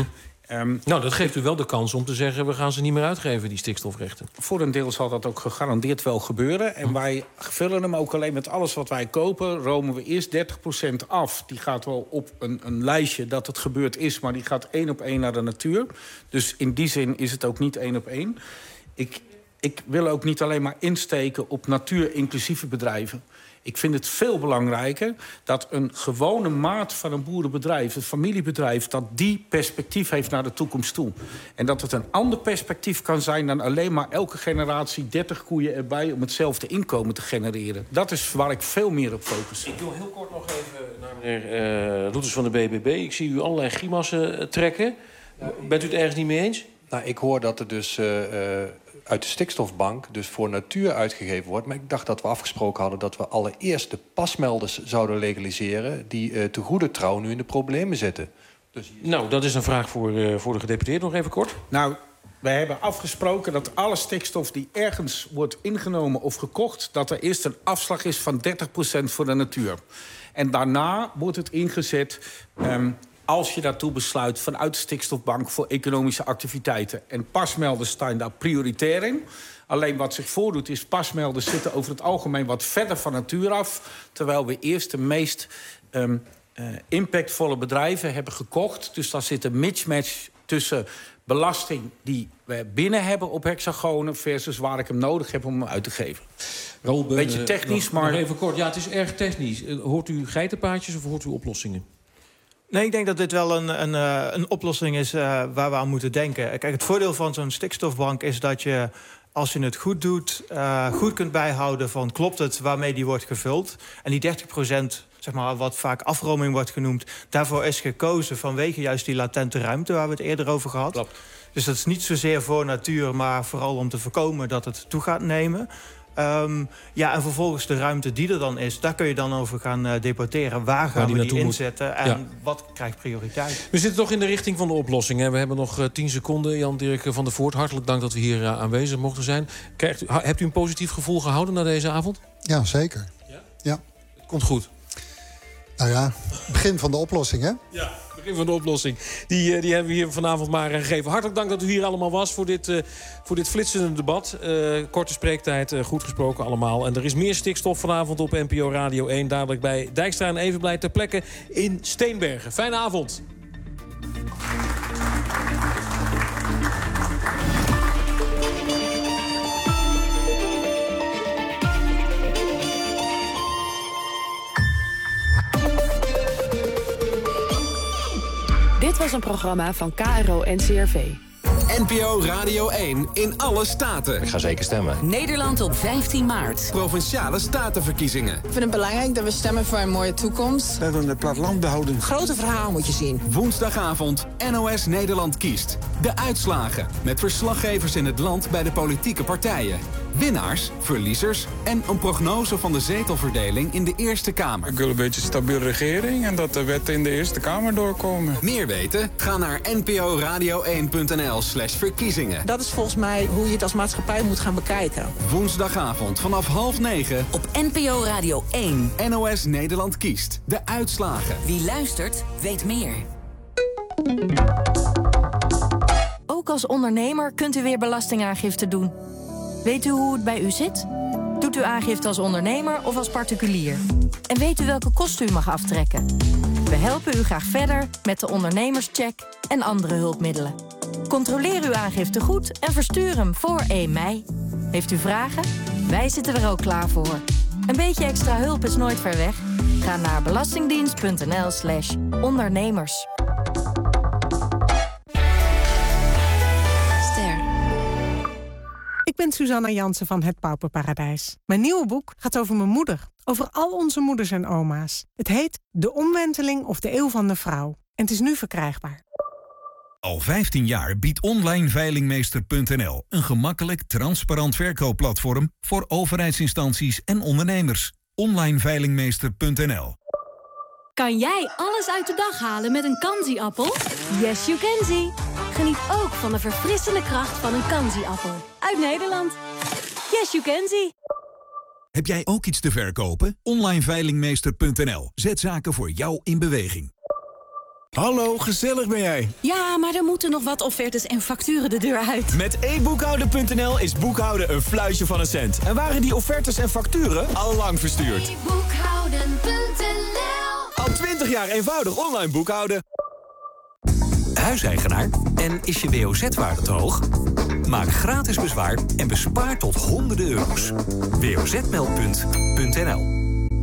Um, nou, dat geeft u wel de kans om te zeggen... we gaan ze niet meer uitgeven, die stikstofrechten. Voor een deel zal dat ook gegarandeerd wel gebeuren. En wij vullen hem ook alleen met alles wat wij kopen. Romen we eerst dertig procent af. Die gaat wel op een, een lijstje dat het gebeurd is... maar die gaat één op één naar de natuur. Dus in die zin is het ook niet één op één. Ik, ik wil ook niet alleen maar insteken op natuur-inclusieve bedrijven. Ik vind het veel belangrijker dat een gewone maat van een boerenbedrijf... een familiebedrijf, dat die perspectief heeft naar de toekomst toe. En dat het een ander perspectief kan zijn dan alleen maar elke generatie dertig koeien erbij... om hetzelfde inkomen te genereren. Dat is waar ik veel meer op focus. Ik wil heel kort nog even naar meneer uh, Loeters van de B B B. Ik zie u allerlei grimassen uh, trekken. Bent u het ergens niet mee eens? Nou, ik hoor dat er dus uh, uh, uit de stikstofbank dus voor natuur uitgegeven wordt. Maar ik dacht dat we afgesproken hadden dat we allereerst de pasmelders zouden legaliseren... die uh, te goede trouw nu in de problemen zitten. Dus... Nou, dat is een vraag voor, uh, voor de gedeputeerde. Nog even kort. Nou, wij hebben afgesproken dat alle stikstof die ergens wordt ingenomen of gekocht... dat er eerst een afslag is van dertig procent voor de natuur. En daarna wordt het ingezet... Um, als je daartoe besluit vanuit de stikstofbank voor economische activiteiten. En pasmelders staan daar prioritair in. Alleen wat zich voordoet is, pasmelders zitten over het algemeen wat verder van natuur af. Terwijl we eerst de meest um, uh, impactvolle bedrijven hebben gekocht. Dus daar zit een mismatch tussen belasting die we binnen hebben op hexagonen... versus waar ik hem nodig heb om hem uit te geven. Raoul, beetje technisch, nog, maar... Nog even kort. Ja, het is erg technisch. Hoort u geitenpaadjes of hoort u oplossingen? Nee, ik denk dat dit wel een, een, een oplossing is uh, waar we aan moeten denken. Kijk, het voordeel van zo'n stikstofbank is dat je, als je het goed doet... Uh, goed kunt bijhouden van klopt het waarmee die wordt gevuld. En die dertig procent, zeg maar, wat vaak afroming wordt genoemd... daarvoor is gekozen vanwege juist die latente ruimte... waar we het eerder over gehad. Klopt. Dus dat is niet zozeer voor natuur, maar vooral om te voorkomen dat het toe gaat nemen... Um, ja, en vervolgens de ruimte die er dan is... daar kun je dan over gaan uh, debatteren. Waar gaan die we die inzetten en ja. wat krijgt prioriteit? We zitten toch in de richting van de oplossing. Hè? We hebben nog uh, tien seconden. Jan-Dirk van der Voort, hartelijk dank dat we hier uh, aanwezig mochten zijn. Krijgt u, ha, hebt u een positief gevoel gehouden na deze avond? Ja, zeker. Ja? Ja. Het komt goed. Nou ja, begin van de oplossing, hè? Ja, begin van de oplossing. Die, uh, die hebben we hier vanavond maar uh, gegeven. Hartelijk dank dat u hier allemaal was voor dit, uh, voor dit flitsende debat. Uh, korte spreektijd, uh, goed gesproken allemaal. En er is meer stikstof vanavond op N P O Radio één. Dadelijk bij Dijkstra en Evenblij ter plekke in Steenbergen. Fijne avond. Dit was een programma van K R O en C R V. N P O Radio één in alle staten. Ik ga zeker stemmen. Nederland op vijftien maart. Provinciale statenverkiezingen. Ik vind het belangrijk dat we stemmen voor een mooie toekomst. Dat we het platteland behouden. Grote verhaal moet je zien. Woensdagavond N O S Nederland kiest. De uitslagen met verslaggevers in het land bij de politieke partijen. Winnaars, verliezers en een prognose van de zetelverdeling in de Eerste Kamer. Ik wil een beetje stabiele regering en dat de wetten in de Eerste Kamer doorkomen. Meer weten? Ga naar n p o radio één punt n l slash verkiezingen. Dat is volgens mij hoe je het als maatschappij moet gaan bekijken. Woensdagavond vanaf half negen op N P O Radio één. N O S Nederland kiest. De uitslagen. Wie luistert, weet meer. Ook als ondernemer kunt u weer belastingaangifte doen. Weet u hoe het bij u zit? Doet u aangifte als ondernemer of als particulier? En weet u welke kosten u mag aftrekken? We helpen u graag verder met de ondernemerscheck en andere hulpmiddelen. Controleer uw aangifte goed en verstuur hem voor één mei. Heeft u vragen? Wij zitten er ook klaar voor. Een beetje extra hulp is nooit ver weg. Ga naar belastingdienst.nl slash ondernemers. Ik ben Suzanna Jansen van Het Pauperparadijs. Mijn nieuwe boek gaat over mijn moeder. Over al onze moeders en oma's. Het heet De Omwenteling of de Eeuw van de Vrouw. En het is nu verkrijgbaar. Al vijftien jaar biedt online veilingmeester punt n l een gemakkelijk, transparant verkoopplatform voor overheidsinstanties en ondernemers. online veilingmeester punt n l. Kan jij alles uit de dag halen met een Kanzi-appel? Yes, you can see. Geniet ook van de verfrissende kracht van een Kanzi-appel. Uit Nederland. Yes, you can see. Heb jij ook iets te verkopen? online veilingmeester punt n l. Zet zaken voor jou in beweging. Hallo, gezellig ben jij. Ja, maar er moeten nog wat offertes en facturen de deur uit. Met e boekhouden punt n l is boekhouden een fluitje van een cent. En waren die offertes en facturen al lang verstuurd. e boekhouden punt n l Al twintig jaar eenvoudig online boekhouden. Huiseigenaar en is je W O Z-waarde te hoog? Maak gratis bezwaar en bespaar tot honderden euro's. w o z meldpunt punt n l.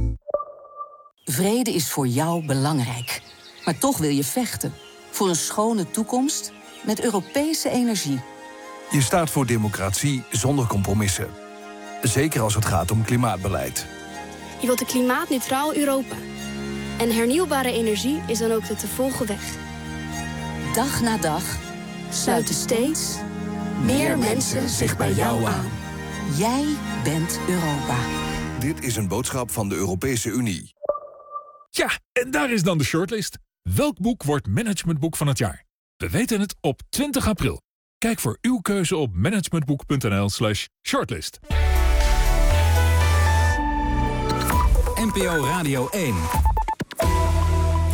Vrede is voor jou belangrijk. Maar toch wil je vechten. Voor een schone toekomst met Europese energie. Je staat voor democratie zonder compromissen. Zeker als het gaat om klimaatbeleid. Je wilt een klimaatneutraal Europa. En hernieuwbare energie is dan ook de te volgen weg. Dag na dag sluiten steeds meer mensen zich bij jou aan. Jij bent Europa. Dit is een boodschap van de Europese Unie. Ja, en daar is dan de shortlist. Welk boek wordt managementboek van het jaar? We weten het op twintig april. Kijk voor uw keuze op managementboek punt n l slash shortlist. N P O Radio één.